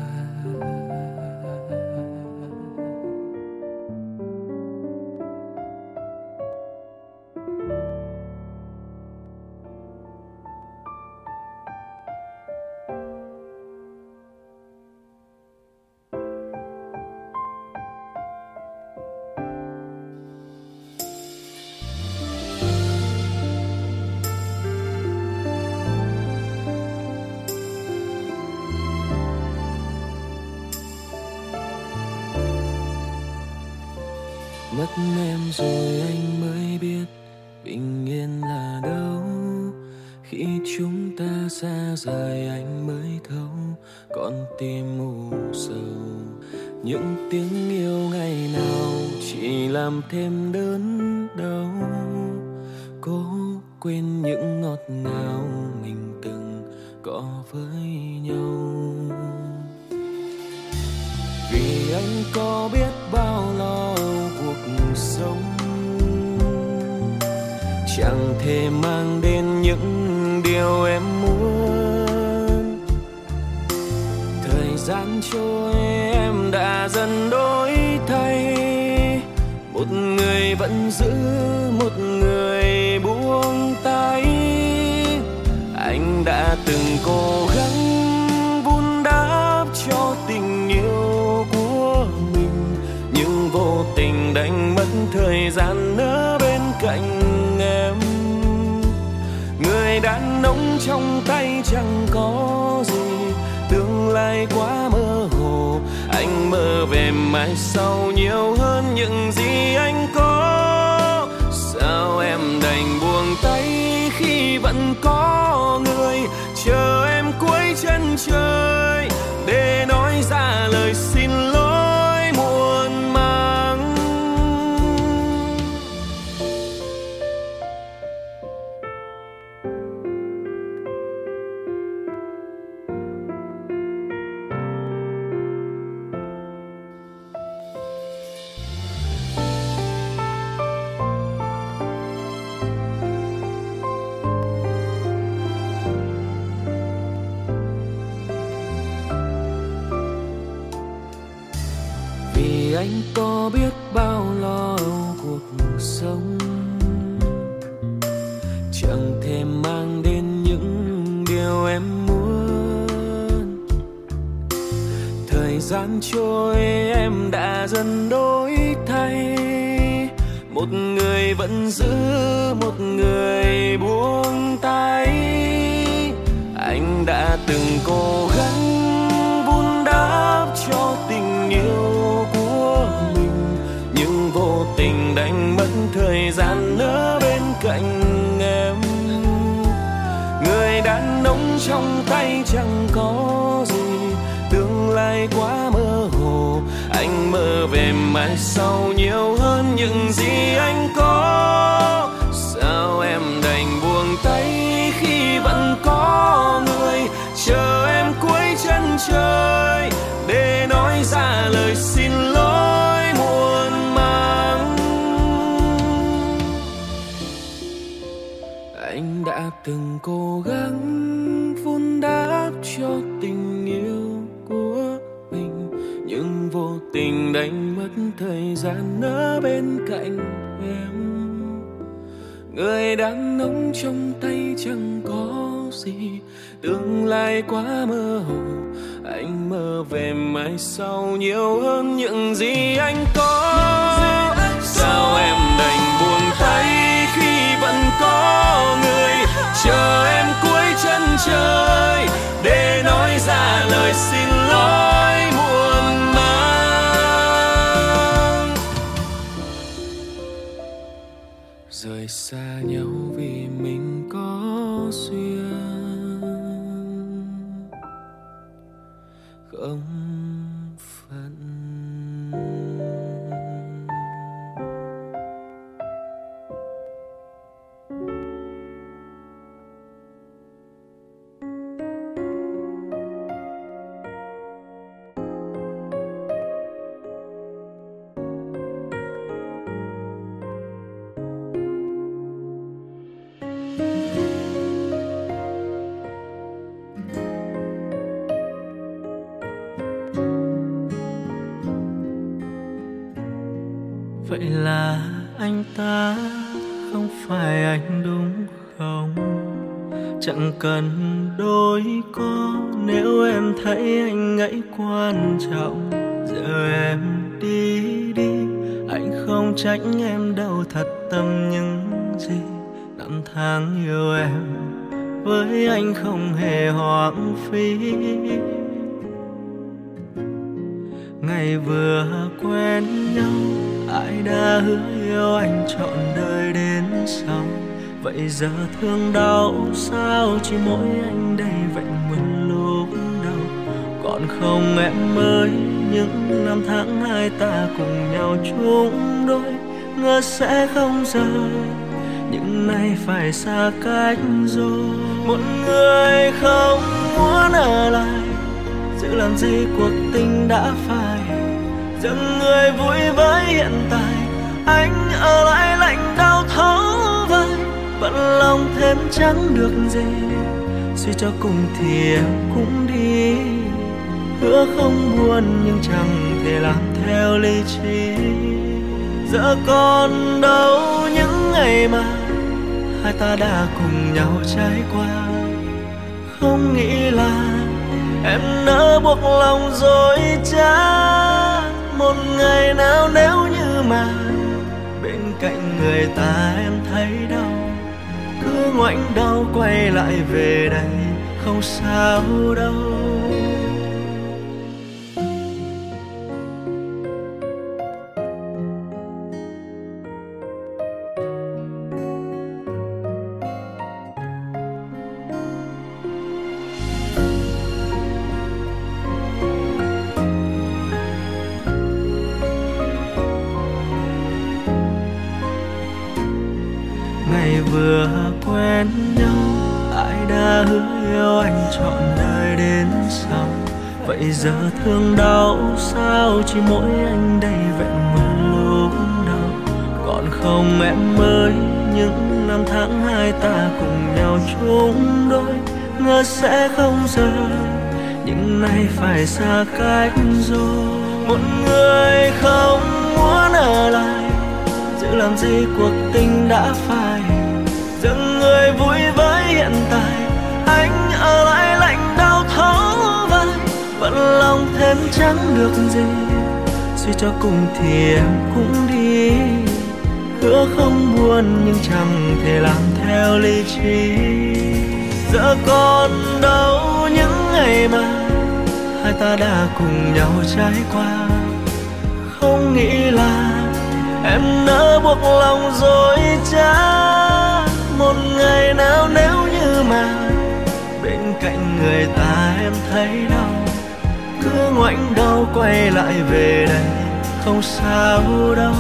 [SPEAKER 1] Mất em rồi anh mới biết bình yên là đâu. Khi chúng ta xa rời anh mới thấu con tim u sầu. Những tiếng yêu ngày nào chỉ làm thêm đớn đau. Cố quên những ngọt ngào mình từng có với nhau. Vì anh có biết bao lo cuộc sống, chẳng thể mang đến những điều em muốn. Thời gian trôi em đã dần đổi thay, một người vẫn giữ một người buông tay. Anh đã từng cố gắng vun đắp cho tình yêu của
[SPEAKER 2] vô tình đánh mất thời gian ở bên cạnh em. Người đàn ông trong tay chẳng có gì, tương lai quá mơ hồ. Anh mơ về mai sau nhiều hơn những gì anh có. Sao em đành buông tay khi vẫn có người chờ em cuối chân trời để nói ra lời xin lỗi muộn màng.
[SPEAKER 5] Anh có biết bao lo âu cuộc sống, chẳng thể mang đến những điều em muốn. Thời gian trôi em đã dần đổi thay, một người vẫn giữ, một người buông tay. Anh đã từng cố gắng vun đắp cho tình yêu vô tình đánh mất thời gian ở bên cạnh em. Người đàn ông trong tay chẳng có gì, tương lai quá mơ hồ. Anh mơ về mai sau nhiều hơn những gì anh có. Sao em đành buông tay khi vẫn có người chờ em cuối chân trời để nói ra lời xin lỗi muộn màng. Anh đã từng cố gắng vun đắp cho tình yêu của mình, nhưng vô tình đánh mất thời gian ở bên cạnh em. Người đàn ông trong tay chẳng có gì, tương lai quá mơ hồ. Anh mơ về mai sau nhiều hơn những gì anh có. Sao em đành buông tay khi vẫn có người chờ em cuối chân trời để nói ra lời xin lỗi muộn màng. Rời xa nhau vì mình có duyên không phận. Vậy là anh ta không phải anh đúng không? Chẳng cần đôi co nếu em thấy anh ấy quan trọng. Giờ em đi đi, anh không trách em đâu, thật tâm những gì năm tháng yêu em với anh không hề hoang phí. Ngày vừa quen nhau ai đã hứa yêu anh trọn đời đến sau. Vậy giờ thương đau sao chỉ mỗi anh đây vậy nguyên lúc đầu. Còn không em ơi, những năm tháng hai ta cùng nhau chung đôi, ngờ sẽ không rời nhưng nay phải xa cách rồi. Một người không muốn ở lại, giữ làm gì cuộc tình đã phai. Dừng người vui với hiện tại, anh ở lại lạnh đau thấu vai. Vẫn lòng thêm chẳng được gì, suy cho cùng thì em cũng đi. Hứa không buồn nhưng chẳng thể làm theo lý trí. Giờ còn đâu những ngày mà hai ta đã cùng nhau trải qua. Không nghĩ là em nỡ buộc lòng dối trá. Một ngày nào nếu như
[SPEAKER 2] người ta em thấy đau, cứ ngoảnh đầu quay lại về đây không sao đâu. Vừa quen nhau ai đã hứa yêu anh trọn đời đến sau, vậy giờ thương đau sao chỉ mỗi anh đây vẹn nguyên lúc đầu. Còn không em ơi, những năm tháng hai ta cùng nhau chung đôi, ngờ sẽ không rời nhưng nay phải xa cách rồi. Một người không muốn ở lại, giữ làm gì cuộc tình đã phai, dừng người vui với hiện tại. Anh ở lại lạnh đau thấu vai, vẫn lòng thêm chẳng được gì. Suy cho cùng thì em cũng đi, hứa không buồn nhưng chẳng thể làm theo lý trí. Giờ còn đâu những ngày mà hai ta đã cùng nhau trải qua, không nghĩ là em nỡ buộc lòng dối trá. Một ngày nào nếu như mà bên cạnh người ta em thấy đau, cứ ngoảnh đầu quay lại về đây không sao đâu.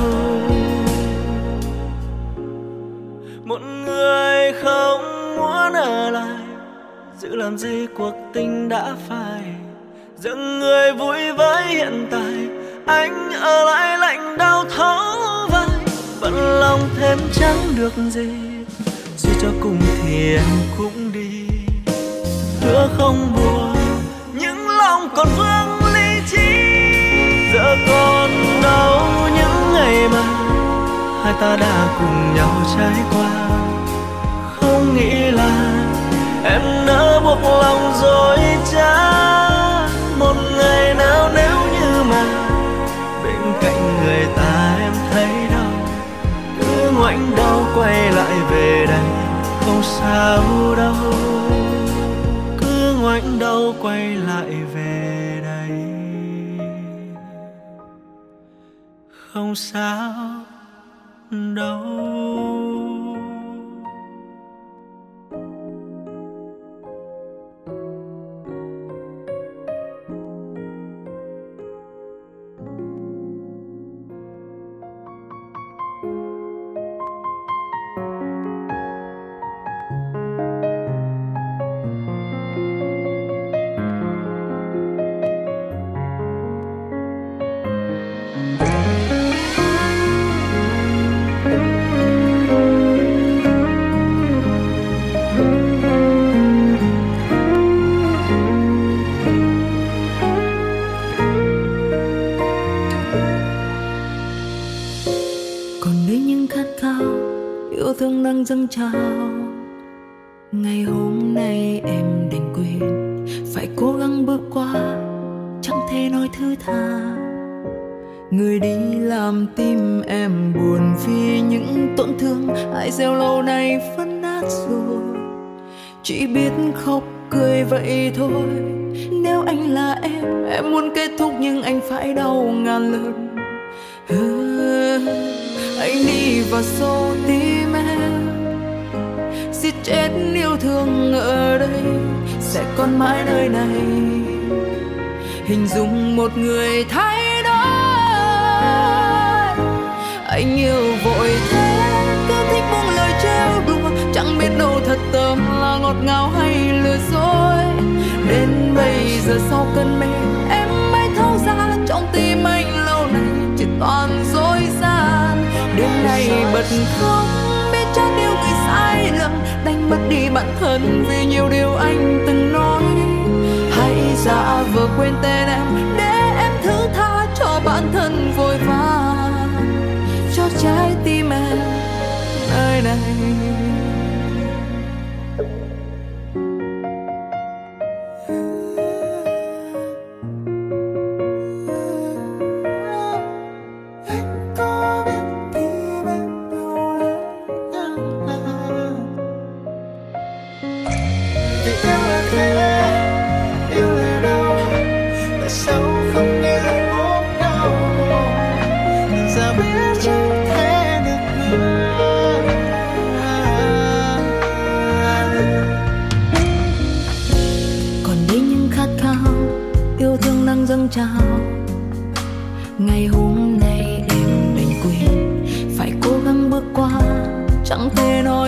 [SPEAKER 2] Một người không muốn ở lại, giữ làm gì cuộc tình đã phai, dừng người vui với hiện tại. Anh ở lại lạnh đau thấu vai, vẫn lòng thêm chẳng được gì. Suy cho cùng thì em cũng đi, hứa không buồn nhưng lòng còn vương lý trí. Giờ còn đâu những ngày mà hai ta đã cùng nhau trải qua, không nghĩ là em nỡ buộc lòng dối trá. Một ngày nào nếu như mà bên cạnh người ta em thấy đau, cứ ngoảnh đầu quay lại về đây không sao đâu. Cứ ngoảnh đầu quay lại về đây không sao đâu.
[SPEAKER 1] Dâng trào ngày hôm nay em đành quên, phải cố gắng bước qua chẳng thể nói thứ tha. Người đi làm tim em buồn vì những tổn thương hại gieo lâu nay vẫn nát rồi. Chỉ biết khóc cười vậy thôi. Nếu anh là em, em muốn kết thúc nhưng anh phải đau ngàn lần. Anh đi vào sâu tim em, giết chết yêu thương ở đây sẽ còn mãi nơi này. Hình dung một người thay đổi, anh yêu vội thế, cứ thích buông lời trêu đùa, chẳng biết đâu thật tâm là ngọt ngào hay lừa dối. Đến bây giờ sau cơn mê, em mới thấu ra trong tim anh lâu nay chỉ toàn dối gian. Đêm nay bật khóc, biết chắc điều người sai lầm, đánh mất đi bản thân vì nhiều điều anh từng nói. Hãy giả vờ quên tên em để em thứ tha cho bản thân vội vã, cho trái tim em nơi này. Anh có biết tim em đau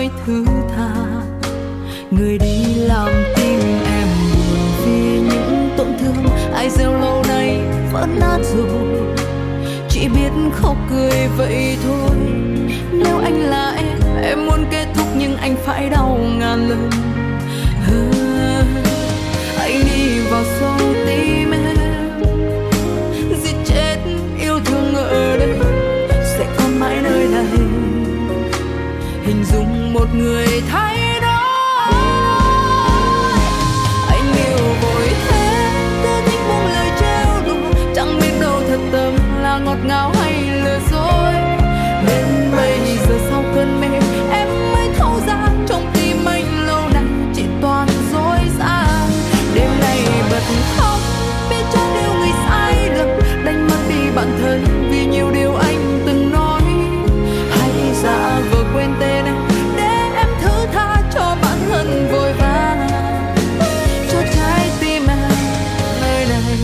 [SPEAKER 7] nói thứ tha. Người đi làm tim em buồn vì những tổn thương ai gieo lâu nay vỡ nát rồi. Chỉ biết khóc cười vậy thôi. Nếu anh là em, em muốn kết thúc nhưng anh phải đau ngàn lần. Anh đi vào sâu tim em, giết chết yêu thương ở đây sẽ còn mãi nơi này. Hình dung một người thay đổi. Anh yêu vội thế, cứ thích buông lời trêu đùa, chẳng biết đâu thật tâm là ngọt ngào hay lừa dối. Đến bây giờ sau cơn mê em mới thấu ra trong tim anh lâu nay chỉ toàn dối gian. Đêm nay bật khóc biết cho điều người sai lầm, đánh mất đi bản thân vì nhiều điều anh từng nói. Hãy giả vờ quên tên em để em thứ tha cho bản thân vội vã, cho trái tim em nơi này.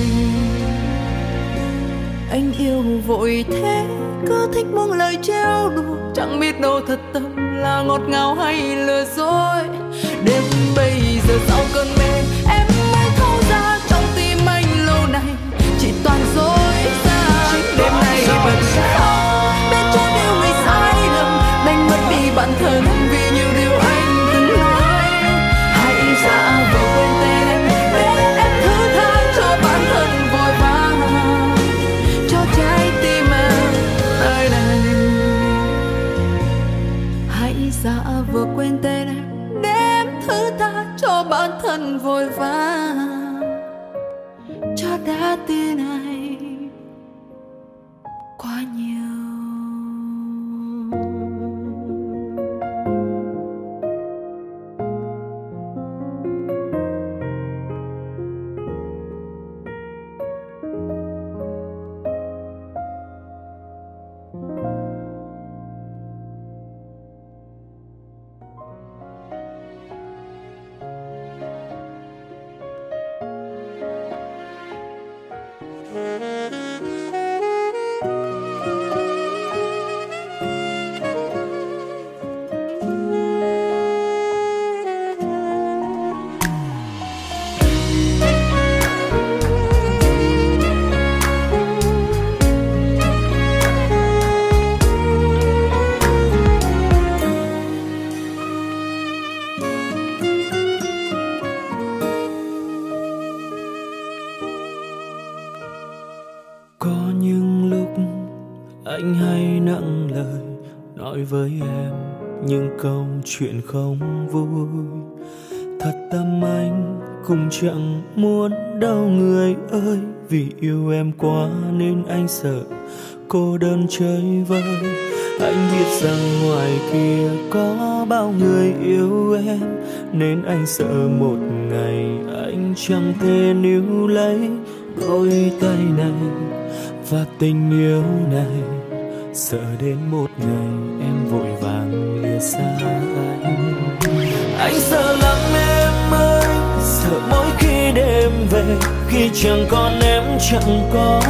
[SPEAKER 7] Anh yêu vội thế, cứ thích buông lời trêu đùa, chẳng biết đâu thật tâm là ngọt ngào hay lừa dối. Đến bây giờ sau cơn mê em mới thấu ra trong tim anh lâu nay chỉ toàn dối gian. Đêm nay bật khóc biết cho điều người sai lầm, đánh mất đi bản thân vì nhiều điều anh từng nói. Hãy giả vờ quên tên em để em thứ tha cho bản thân vội vã, cho trái tim em nơi này. Hãy giả vờ quên tên em để em thứ tha cho bản thân vội vã, cho đã tin anh quá nhiều.
[SPEAKER 1] Anh hay nặng lời nói với em những câu chuyện không vui. Thật tâm anh cũng chẳng muốn đâu người ơi, vì yêu em quá nên anh sợ cô đơn chơi vơi. Anh biết rằng ngoài kia có bao người yêu em, nên anh sợ một ngày anh chẳng thể níu lấy đôi tay này và tình yêu này. Sợ đến một ngày em vội vàng lìa xa anh. Anh sợ lắm em ơi, sợ mỗi khi đêm về, khi chẳng còn em chẳng có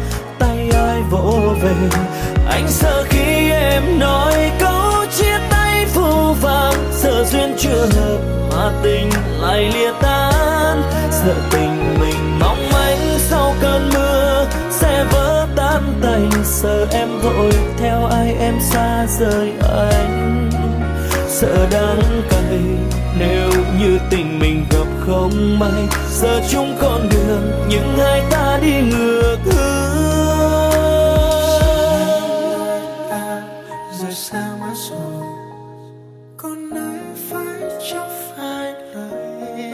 [SPEAKER 1] tay ai vỗ về. Anh sợ khi em nói câu chia tay phũ phàng, sợ duyên chưa hợp mà tình lại lìa tan. Sợ tình mình mong manh sau cơn mưa sẽ vỡ tan tành. Sợ em vội theo ai em xa rời anh. Sợ đắng cay nếu như tình mình gặp không may, giờ chung con đường nhưng hai ta đi ngược hướng.
[SPEAKER 2] Rời xa mất rồi, con nơi phải chắc phải đây.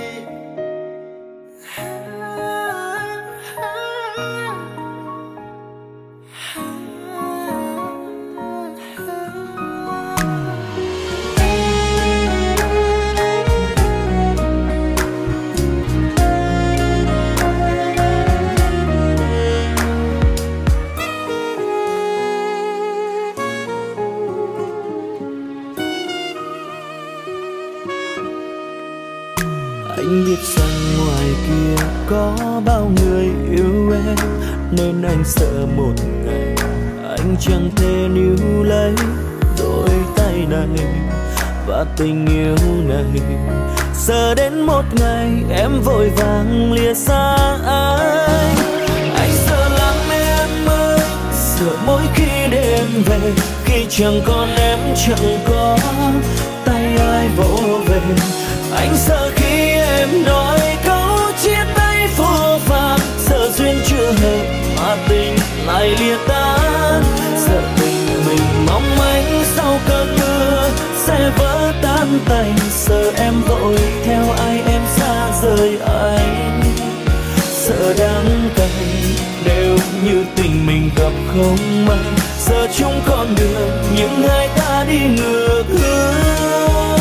[SPEAKER 1] Anh biết rằng ngoài kia có bao người yêu em, nên anh sợ một ngày anh chẳng thể níu lấy đôi tay này và tình yêu này. Giờ đến một ngày em vội vàng lìa xa anh. Anh sợ lắm em ơi, sợ mỗi khi đêm về, khi chẳng còn em chẳng có tay ai vỗ về. Anh sợ khi em nói câu chia tay phũ phàng, sợ duyên chưa hợp mà tình lại lìa tan. Sợ tình mình mong manh sau cơn mưa sẽ vỡ tan tành. Sợ em vội theo ai em xa rời anh. Sợ đắng cay nếu như tình mình gặp không may, giờ chúng con đường những hai ta đi ngược hướng.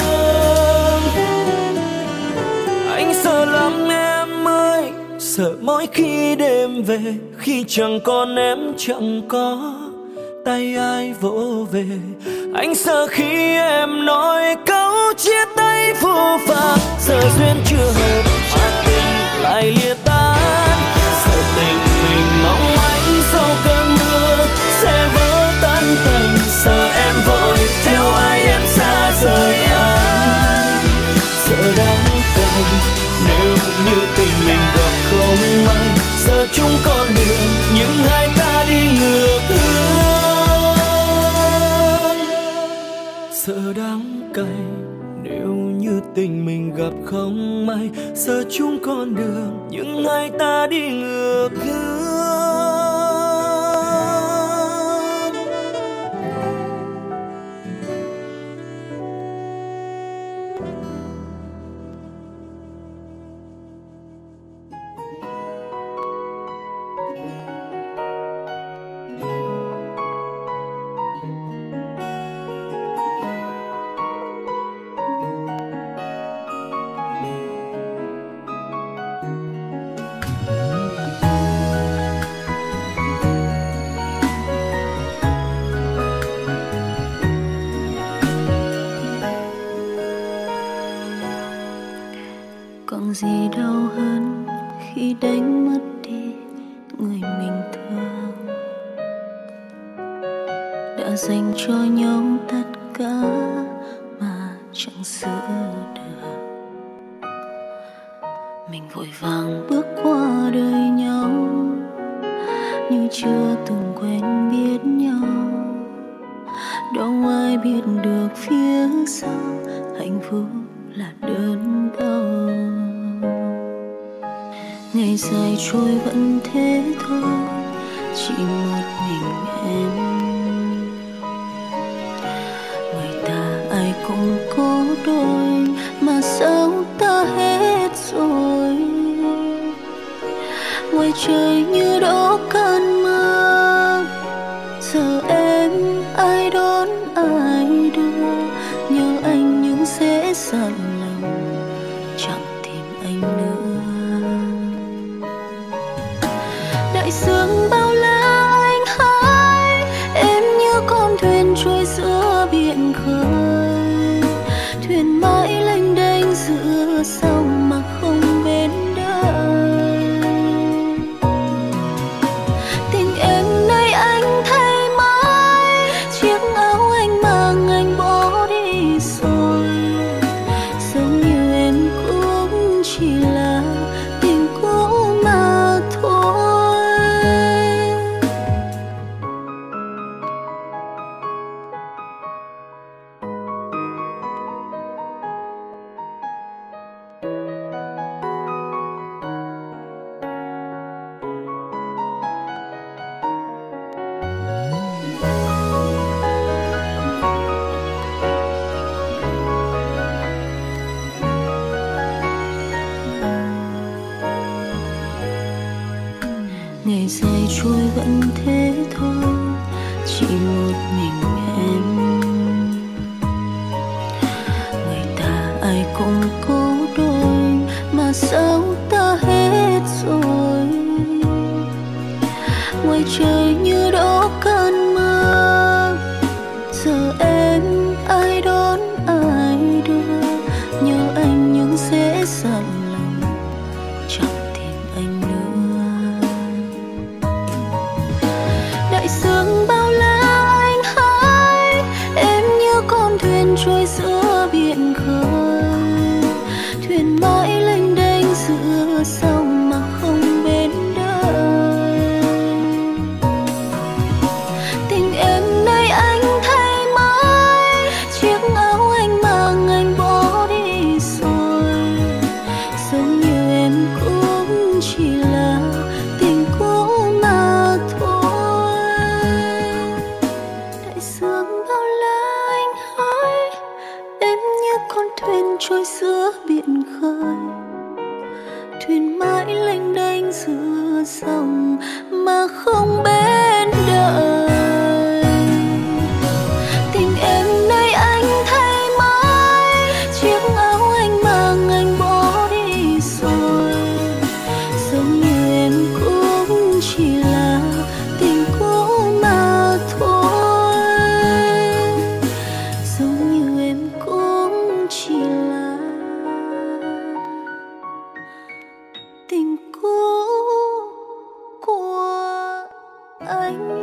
[SPEAKER 1] Anh sợ lắm em ơi, sợ mỗi khi đêm về, khi chẳng còn em chẳng có tay ai vỗ về. Anh sợ khi em nói câu chia tay phũ phàng, sợ duyên chưa hợp mà tình lại lìa tan. Sợ tình mình mong manh sau cơn mưa sẽ vỡ tan tành. Sợ em vội theo ai em xa rời anh. Sợ đắng cay nếu như tình mình gặp không may, giờ chúng con đường những hai ta đi ngược hướng. Sợ đắng cay nếu như tình mình gặp không may, giờ chúng con đường những hai ta đi ngược hướng.
[SPEAKER 8] Còn gì đau hơn khi đánh mất đi người mình thương, đã dành cho nhau tất cả mà chẳng giữ được. Mình vội vàng bước qua đời nhau như chưa từng quen biết nhau. Đâu ai biết được phía sau hạnh phúc là đớn đau. Ngày dài trôi vẫn thế thôi, chỉ một mình em. Người ta ai cũng có đôi, mà sao ta hết rồi. Ngoài trời như đổ cơn mưa, giờ em ai đón ai đưa. Nhớ anh nhưng dễ dằn lòng, chẳng tìm anh nữa. Đại dương bao la anh hái, em như con thuyền trôi giữa biển khơi. Thuyền mãi lênh đênh giữa sông mà không bên đời. Tình em nay anh thay mãi, chiếc áo anh mang anh bỏ đi rồi. Giống như em cũng chỉ là tình cũ mà thôi. Ngày dài trôi vẫn thế thôi, chỉ một mình em. Người ta ai cũng có đôi, mà sao ta hết rồi. Ngoài trời như đổ cơn mưa, giờ em ai đón ai đưa. Nhớ anh nhưng dễ dằn lòng, chẳng tìm anh nữa. Đại dương bao la anh hái, đại dương bao la anh hỡi, em như con thuyền trôi giữa biển khơi, thuyền mãi lênh đênh giữa dòng mà không bên đời. Tình em nay anh thay mãi, chiếc áo anh mang anh bỏ đi rồi, giống như em cũng chỉ là tình cũ mà thôi, giống như em cũng chỉ là tình cũ của anh.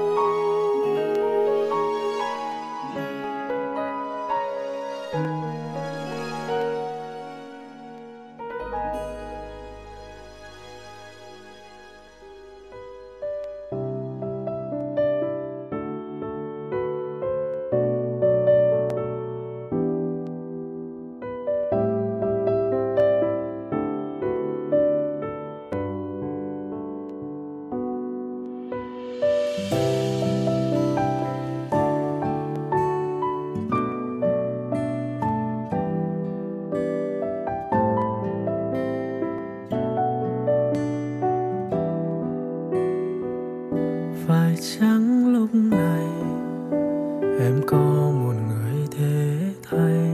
[SPEAKER 1] Phải chăng lúc này em có một người thế thay,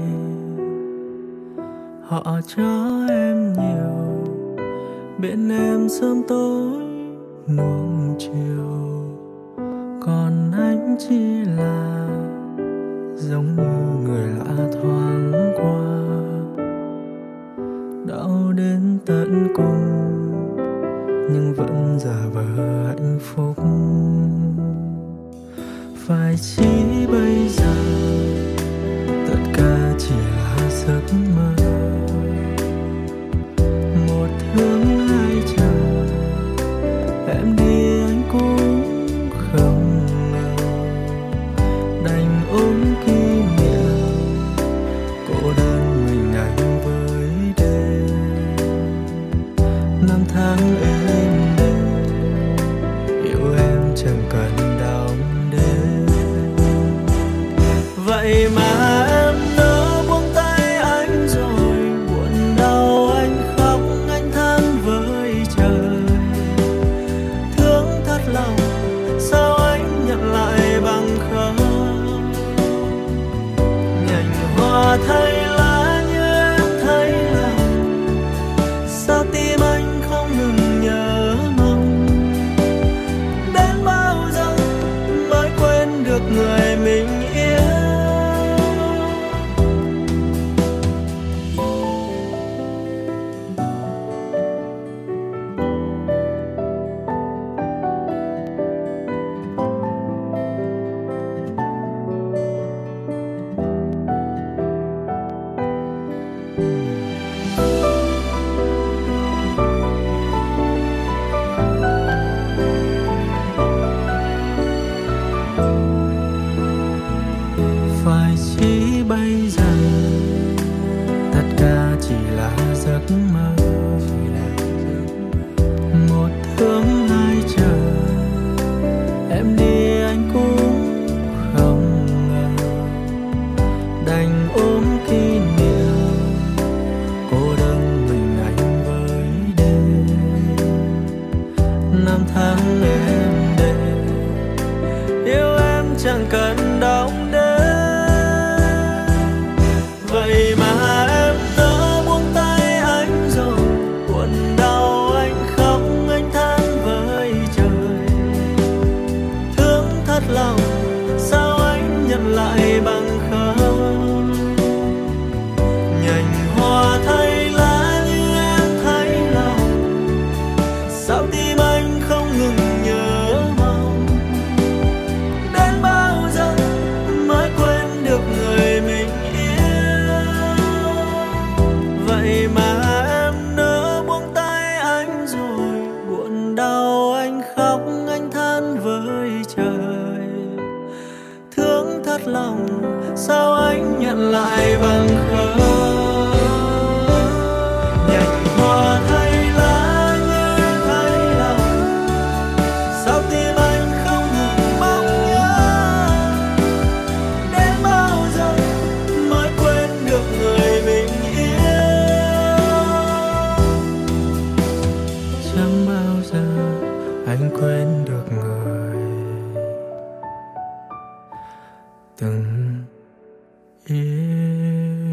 [SPEAKER 1] họ cho em nhiều, bên em sớm tối nuông chiều, còn anh chỉ là giống như người lạ thoáng qua, đau đến tận cùng nhưng vẫn giả vờ hạnh phúc. Phải chỉ bây giờ tất cả chỉ là giấc mơ, một thương hai chờ, em đi anh cũng không ngờ, đành ôm kỷ niệm cô đơn mình anh với đêm. Năm tháng êm đềm yêu em chẳng cần đong đếm, vậy mà em nỡ buông tay anh rồi, buồn đau anh khóc anh than với trời, thương thật lòng sao anh nhận lại bằng không, nhành hoa thay lá như em thấy lòng, sao tim anh không ngừng nhớ mong, đến bao giờ mới quên được người mình yêu. Phải chỉ bây giờ tất cả chỉ là giấc mơ, một thương hai chờ, em đi anh cũng không ngờ, đành ôm kỷ niệm cô đơn mình anh với đêm. Năm tháng êm đềm yêu em chẳng cần đong đếm, vậy mà em nỡ buông tay anh rồi, buồn đau anh khóc anh than với trời, thương thật lòng sao anh nhận lại bằng không, nhành hoa thay lá như em thấy lòng, sao tim anh không ngừng nhớ mong, đến bao giờ mới quên được người mình yêu. Vậy mà em nỡ buông tay anh rồi, buồn đau anh khóc anh than với trời, thương thật lòng sao anh nhận lại bằng không, nhành hoa thay lá như em thấy lòng, sao tim anh không ngừng mong nhớ,
[SPEAKER 2] từng yêu.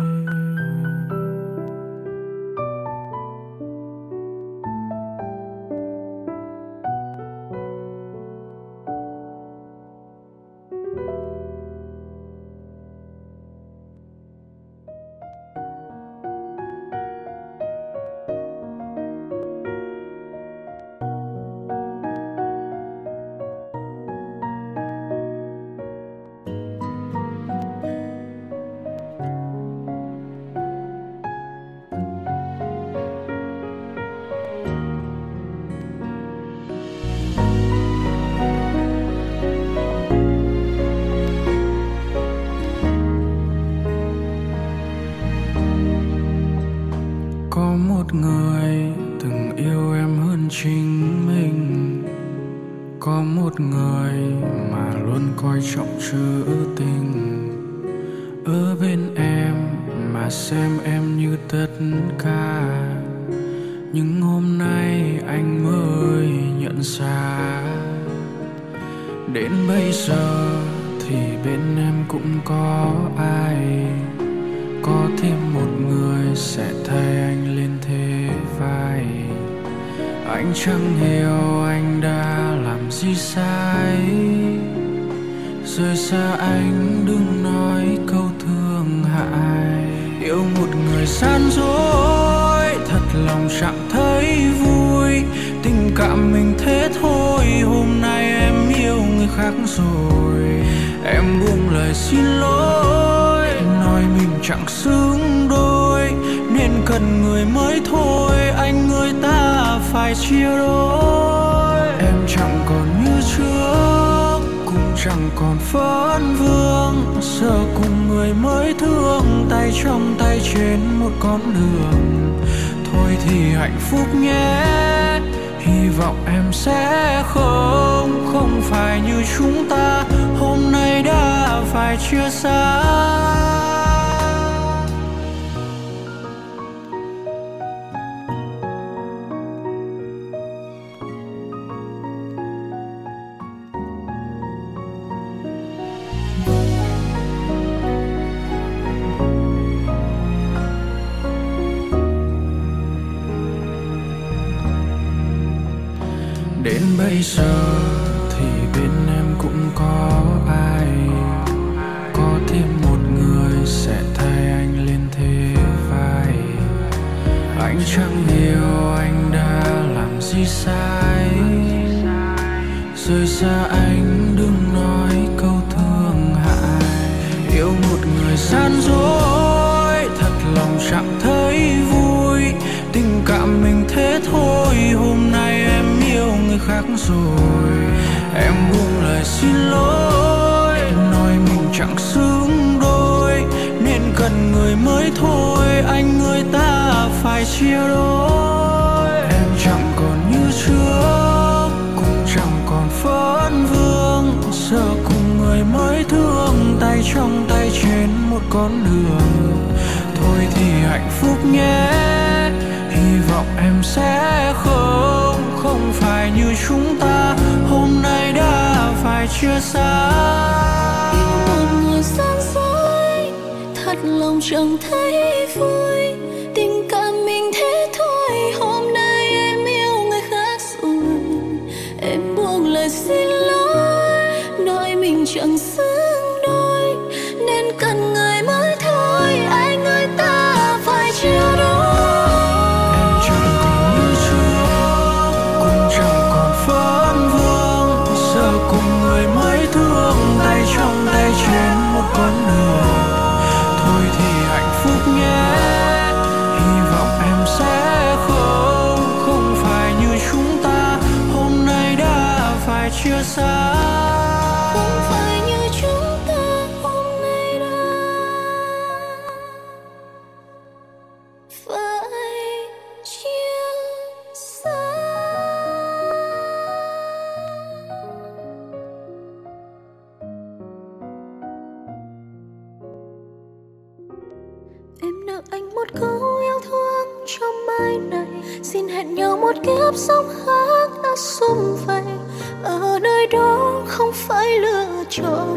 [SPEAKER 6] Có một người từng yêu em hơn chính mình, có một người mà luôn coi trọng trữ tình, ở bên em mà xem em như tất cả. Nhưng hôm nay anh mới nhận ra, đến bây giờ thì bên em cũng có ai, có thêm một người sẽ thay anh lên thế vai. Anh chẳng hiểu anh đã làm gì sai, rời xa anh đừng nói câu thương hại. Yêu một người gian dối, thật lòng chẳng thấy vui, tình cảm mình thế thôi. Hôm nay em yêu người khác rồi, em buông lời xin lỗi, nói mình chẳng xứng đôi, nên cần người mới thôi. Anh người ta phải chia đôi, em chẳng còn như trước, cũng chẳng còn phấn vương, giờ cùng người mới thương, tay trong tay trên một con đường. Thôi thì hạnh phúc nhé, hy vọng em sẽ không không phải như chúng ta hôm nay đã phải chia xa. Đến bây giờ thì bên em cũng có ai, có thêm một người sẽ thay anh lên thế vai. Anh chẳng hiểu anh đã làm gì sai, rời xa anh đừng nói câu thương hại. Yêu một người gian dối, thật lòng chẳng thấy vui, tình cảm mình thế thôi. Hôm nay em yêu người khác rồi, em buông lời xin lỗi, nói mình chẳng xứng đôi, nên cần người mới thôi. Anh người ta phải chia đôi, em chẳng còn như trước, cũng chẳng còn phấn vương, giờ cùng người mới thương, tay trong tay trên một con đường. Thôi thì hạnh phúc nhé, hy vọng em sẽ không không phải như chúng ta hôm nay đã phải chia xa.
[SPEAKER 8] Yêu một người gian dối, thật lòng chẳng thấy vui, tình cảm mình thế thôi. Hôm nay em yêu người khác rồi, em buông lời xin lỗi, nói mình chẳng xứng đôi, nên cần người mới thôi. Anh người ta phải chia đôi.
[SPEAKER 6] Trong tay trên một con đường, thôi thì hạnh phúc nhé, hy vọng em sẽ không không phải như chúng ta hôm nay đã phải chia xa.
[SPEAKER 8] Không phải như chúng ta hôm nay đã phải chia xa. Em nợ anh một câu yêu thương trong mai này, xin hẹn nhau một kiếp sống khác đã sum vầy. Ở nơi đó không phải lựa chọn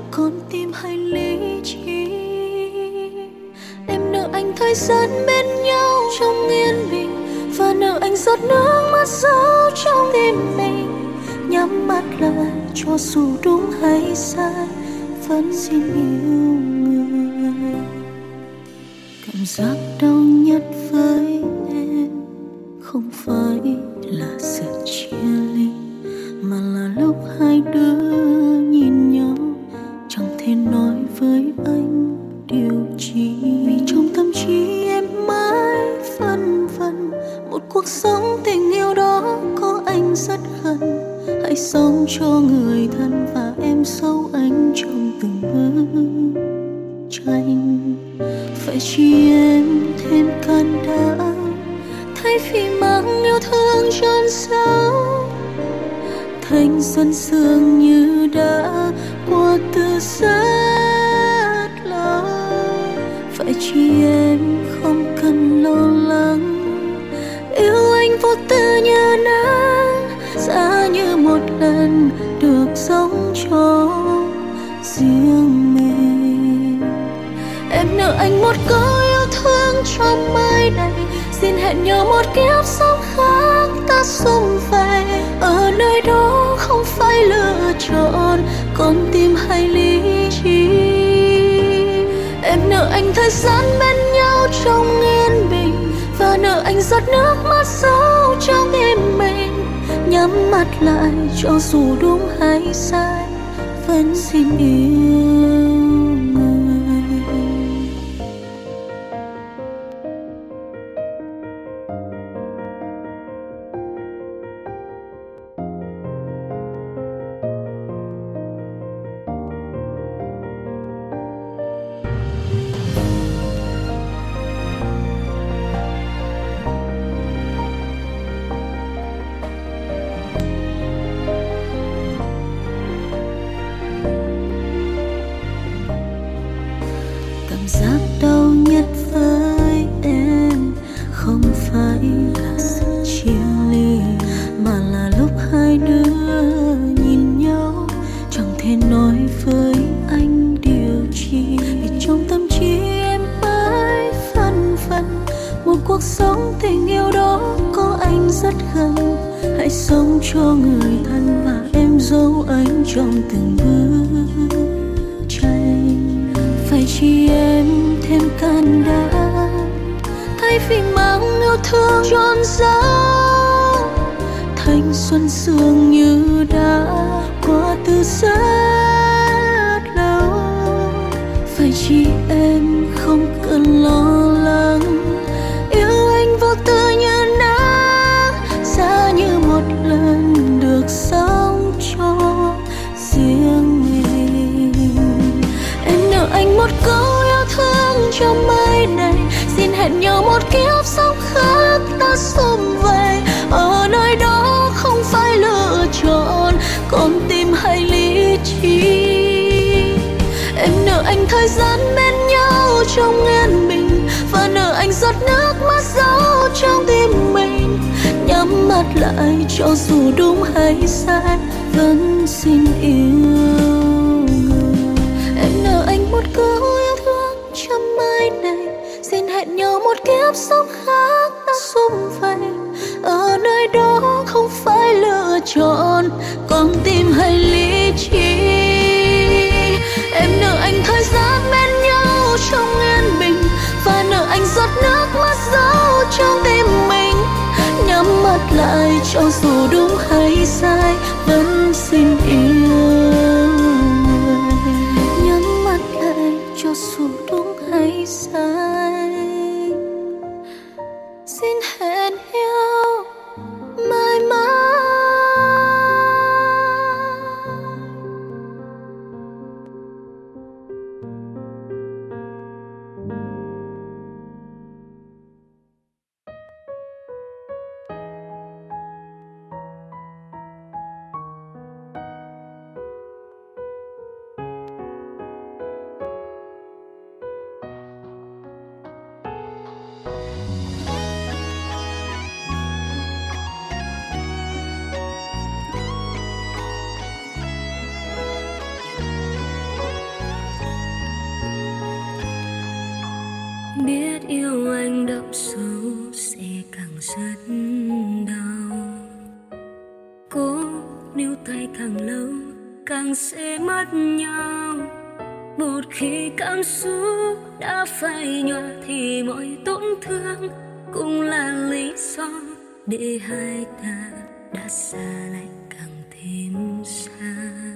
[SPEAKER 8] con tim hay lý trí. Em nợ anh thời gian bên nhau trong yên bình, và nợ anh giọt nước mắt sâu trong tim mình. Nhắm mắt lại cho dù đúng hay sai, vẫn xin yêu người. Cảm giác đau nhất với em không phải là sự chia ly, mà là lúc hai đứa nhìn nhau chẳng thể nói với anh điều chi. Vì trong tâm trí em mãi phân vân, một cuộc sống tình yêu đó có anh rất gần. Hãy sống cho người thân và em dấu anh trong từng bức tranh. Phải chi em thêm can đảm, thay vì mang yêu thương chôn sâu thành xuân sương như đã qua từ rất lâu. Phải chi em không cần lo lắng, yêu anh vô tư như nắng, giá như một lần được sống cho riêng mình. Em nợ anh một câu yêu thương trong mai này, xin hẹn nhau một kiếp sống khác ta sum vầy. Ở nơi đó không phải lựa chọn con tim hay lý trí. Em nợ anh thời gian bên nhau trong yên bình, và nợ anh giọt nước mắt sâu trong tim mình. Nhắm mắt lại cho dù đúng hay sai, vẫn xin yêu người. Cảm giác đau nhất với em không phải là sự chia ly, mà là lúc hai đứa nhìn nhau chẳng thể nói với anh điều chi. Vì trong tâm trí em mãi phân vân, một cuộc sống tình yêu đó có anh rất gần. Hãy sống cho người thân và em dấu anh trong từng bức tranh. Phải chi em thêm can đảm, thay vì mang yêu thương chôn giấu thành xuân sương như đã qua từ rất lâu. Phải chi em không cần lo lắng, yêu anh vô tư như nắng, giá như một lần được sống cho riêng mình. Em nợ anh một câu yêu thương trong mai này, xin hẹn nhau một kiếp sống khác ta sum vầy. Ở nơi đó không phải lựa chọn con tim hay lý trí. Em nợ anh thời gian bên nhau trong yên bình, và nợ anh giọt nước mắt dấu trong tim mình. Nhắm mắt lại cho dù đúng hay sai, vẫn xin yêu người. Em nợ anh một câu yêu thương trong mai này, xin hẹn nhau một kiếp sống khác ta sum vầy. Ở nơi đó không phải lựa chọn con tim hay lý trí. Em nợ anh thời gian bên nhau trong yên bình, và nợ anh giọt nước mắt dấu trong tim mình. Nhắm mắt lại cho dù đúng hay sai, vẫn xin yêu người. Nhắm mắt lại cho dù đúng hay sai, xin hẹn nhau mãi mãi.
[SPEAKER 3] yêu anh đậm sâu sẽ càng rất đau. Cố níu tay càng lâu càng sẽ mất nhau. Một khi cảm xúc đã phai nhòa thì mọi tổn thương cũng là lý do để hai ta đã xa lại càng thêm xa.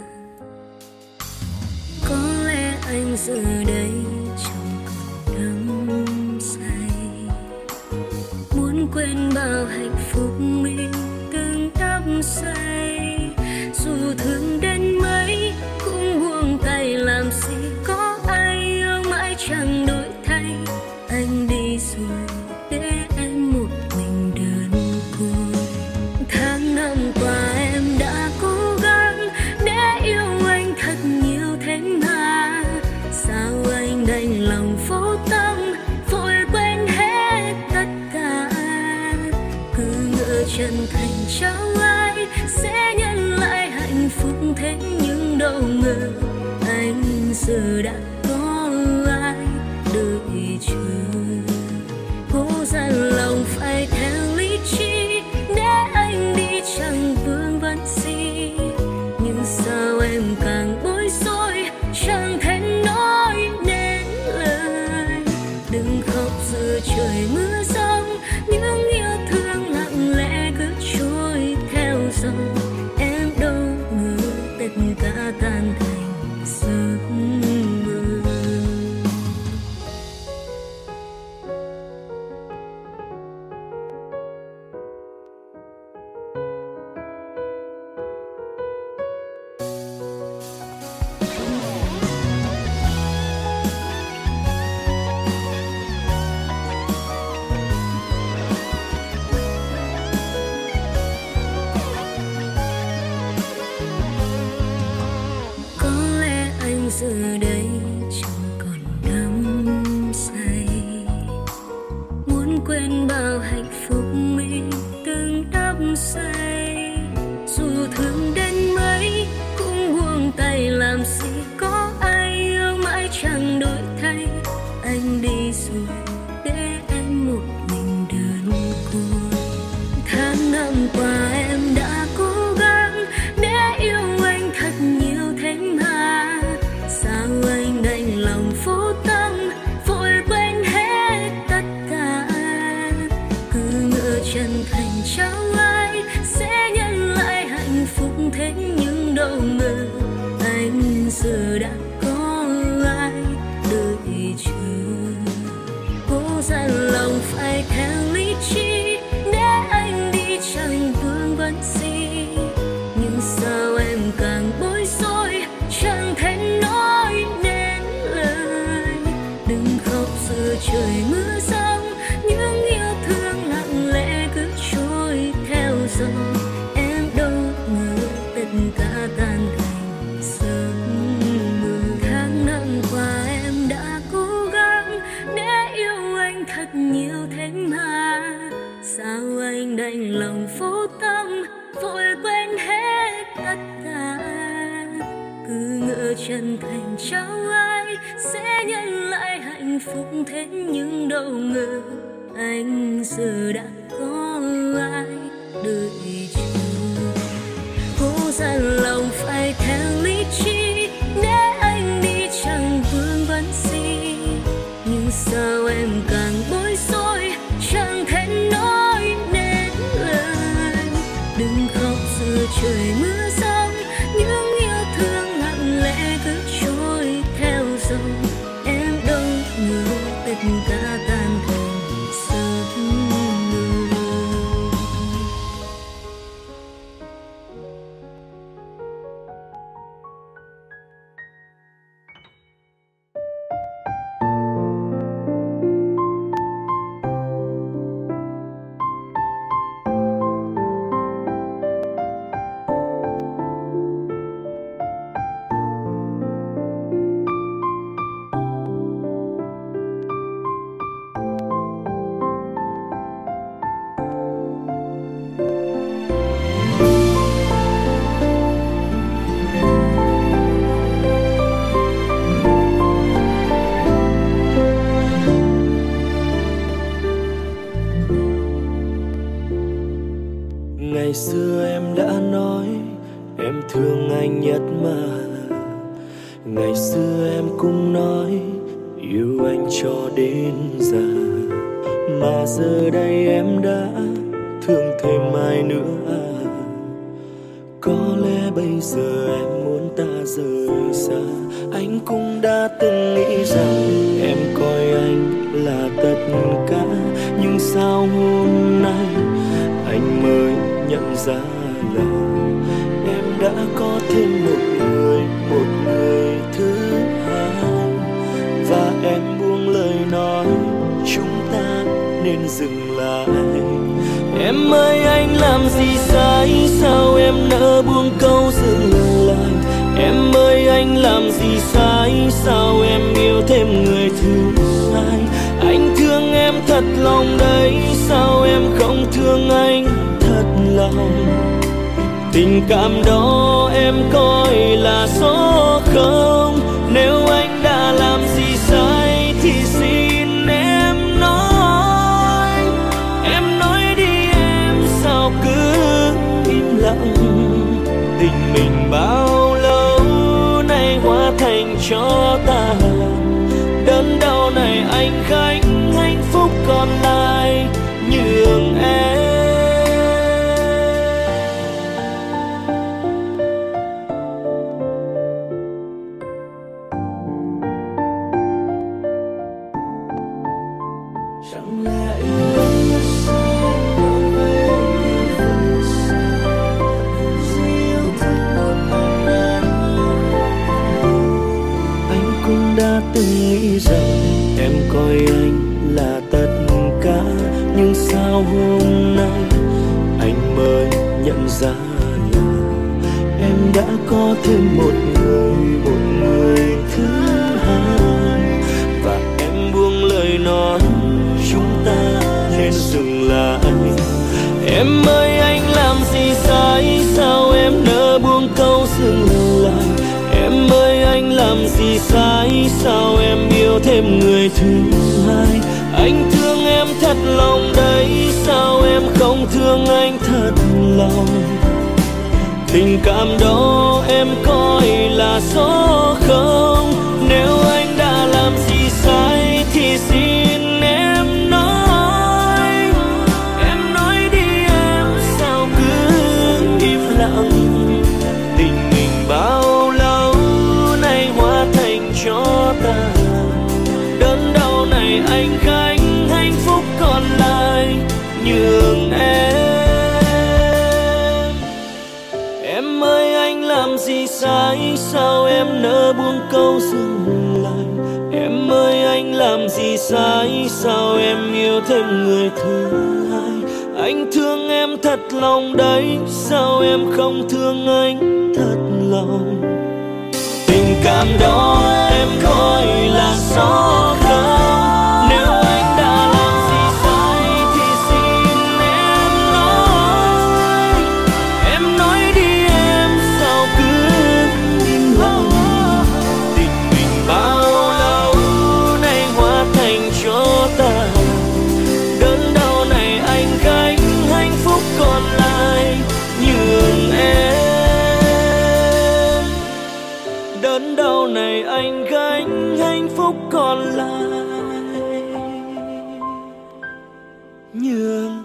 [SPEAKER 3] Có lẽ anh giờ đây chẳng còn đắm say, muốn quên bao hạnh phúc mình từng đắm say. Dù thương đến mấy cũng buông tay, làm gì có ai yêu mãi chẳng đổi thay. Anh đi rồi để em một mình đơn côi. Tháng năm qua em đã cố gắng để yêu anh thật nhiều thế mà, sao anh đành lòng vô tâm vội quên hết tất cả. Cứ ngỡ chân thành trao ai sẽ nhận lại hạnh phúc, thế nhưng đâu ngờ anh giờ đã có ai đợi chờ. Cố dằn lòng phải theo lý trí để anh đi chẳng vương vấn gì, nhưng sao em càng bối rối chẳng thể nói nên lời. Đừng khóc giữa trời mưa giông, những yêu thương lặng lẽ cứ trôi theo dòng. Em đâu ngờ tất cả tan thành giấc mơ. Giờ đây chẳng còn đắm say, muốn quên bao hạnh phúc mình từng đắm say. Dù thương đến mấy cũng buông tay, làm gì có ai yêu mãi chẳng đổi thay. Anh đi rồi để em một mình đơn côi. Tháng năm qua em đã cố gắng để yêu anh thật nhiều thế mà, sao anh đành lòng vô tâm vội quên hết tất cả. Cứ ngỡ chân thành trao ai sẽ nhận lại hạnh phúc, thế nhưng đâu ngờ anh giờ đã có ai đợi chờ. Cố dằn lòng phải theo lý trí để anh đi chẳng vương vấn gì, nhưng sao em càng bối rối chẳng thể nói nên lời. Đừng khóc giữa trời mưa giông, những yêu thương lặng lẽ cứ trôi theo dòng. Em đâu ngờ tất cả tan thành giấc mơ. Tháng năm qua em đã cố gắng để yêu anh thật nhiều thế mà, sao anh đành lòng vô tâm vội quên hết tất cả. Cứ ngỡ chân thành trao ai sẽ nhận lại hạnh phúc, thế nhưng đâu ngờ anh giờ đã có ai đợi chờ. Cố dằn lòng phải theo lý trí để anh đi chẳng vương vấn gì, nhưng sao em càng bối rối chẳng thể nói nên lời. Đừng khóc giữa trời mưa giông, những yêu thương lặng lẽ cứ trôi theo dòng. Em đâu ngờ tất cả tan thành giấc mơ.
[SPEAKER 1] Ngày xưa em đã nói em thương anh nhất mà. Ngày xưa em cũng nói yêu anh cho đến già. Mà giờ đây em đã thương thêm ai nữa à? Có lẽ bây giờ em muốn ta rời xa. Anh cũng đã từng nghĩ rằng em coi anh là tất cả. Nhưng sao hôm nay anh mới nhận ra là em đã có thêm một người, một người thứ hai. Và em buông lời nói chúng ta nên dừng lại. Em ơi anh làm gì sai, sao em nỡ buông câu dừng lại. Em ơi anh làm gì sai, sao em yêu thêm người thứ hai. Anh thương em thật lòng đấy, sao em không thương anh thật lòng. Tình cảm đó em coi là số không. Nếu anh đã làm gì sai thì xin em nói. Em nói đi em, sao cứ im lặng. Tình mình bao lâu nay hóa thành cho tàn. Đớn đau này anh gánh, hạnh phúc còn lại nhường em. Chẳng lẽ yêu em sao còn về yêu sao? Chỉ yêu thương một anh. Anh cũng đã từng nghĩ rằng em coi anh là tất cả. Nhưng sao hôm nay anh mới nhận ra là em đã có thêm một người, một người thứ hai. Và em buông lời nói chúng ta nên dừng lại. Em ơi anh làm gì sai, sao em nỡ buông câu dừng lại. Em ơi anh làm gì sai, sao em yêu thêm người thứ hai. Anh thương em thật lòng đấy, sao em không thương anh thật lòng. Tình cảm đó em coi là số không. Nếu anh đã làm gì sai thì xin em nói. Em nói đi em, sao cứ im lặng. Tình mình bao lâu nay hóa thành cho tàn. Đớn đau này anh gánh, hạnh phúc còn lại nhường em. Em ơi anh làm gì sai, sao em nỡ buông câu dừng lại. Em ơi anh làm gì sai, sao em yêu thêm người thứ hai. Anh thương em thật lòng đấy, sao em không thương anh thật lòng. Tình cảm đó em coi là số không. Nếu anh đã làm gì sai thì xin em nói. Em nói đi em, sao cứ im lặng. Tình mình bao lâu nay hóa thành cho tàn. Đớn đau này anh gánh, hạnh phúc còn lại nhường em. Đớn đau này anh gánh, hạnh phúc còn lại nhường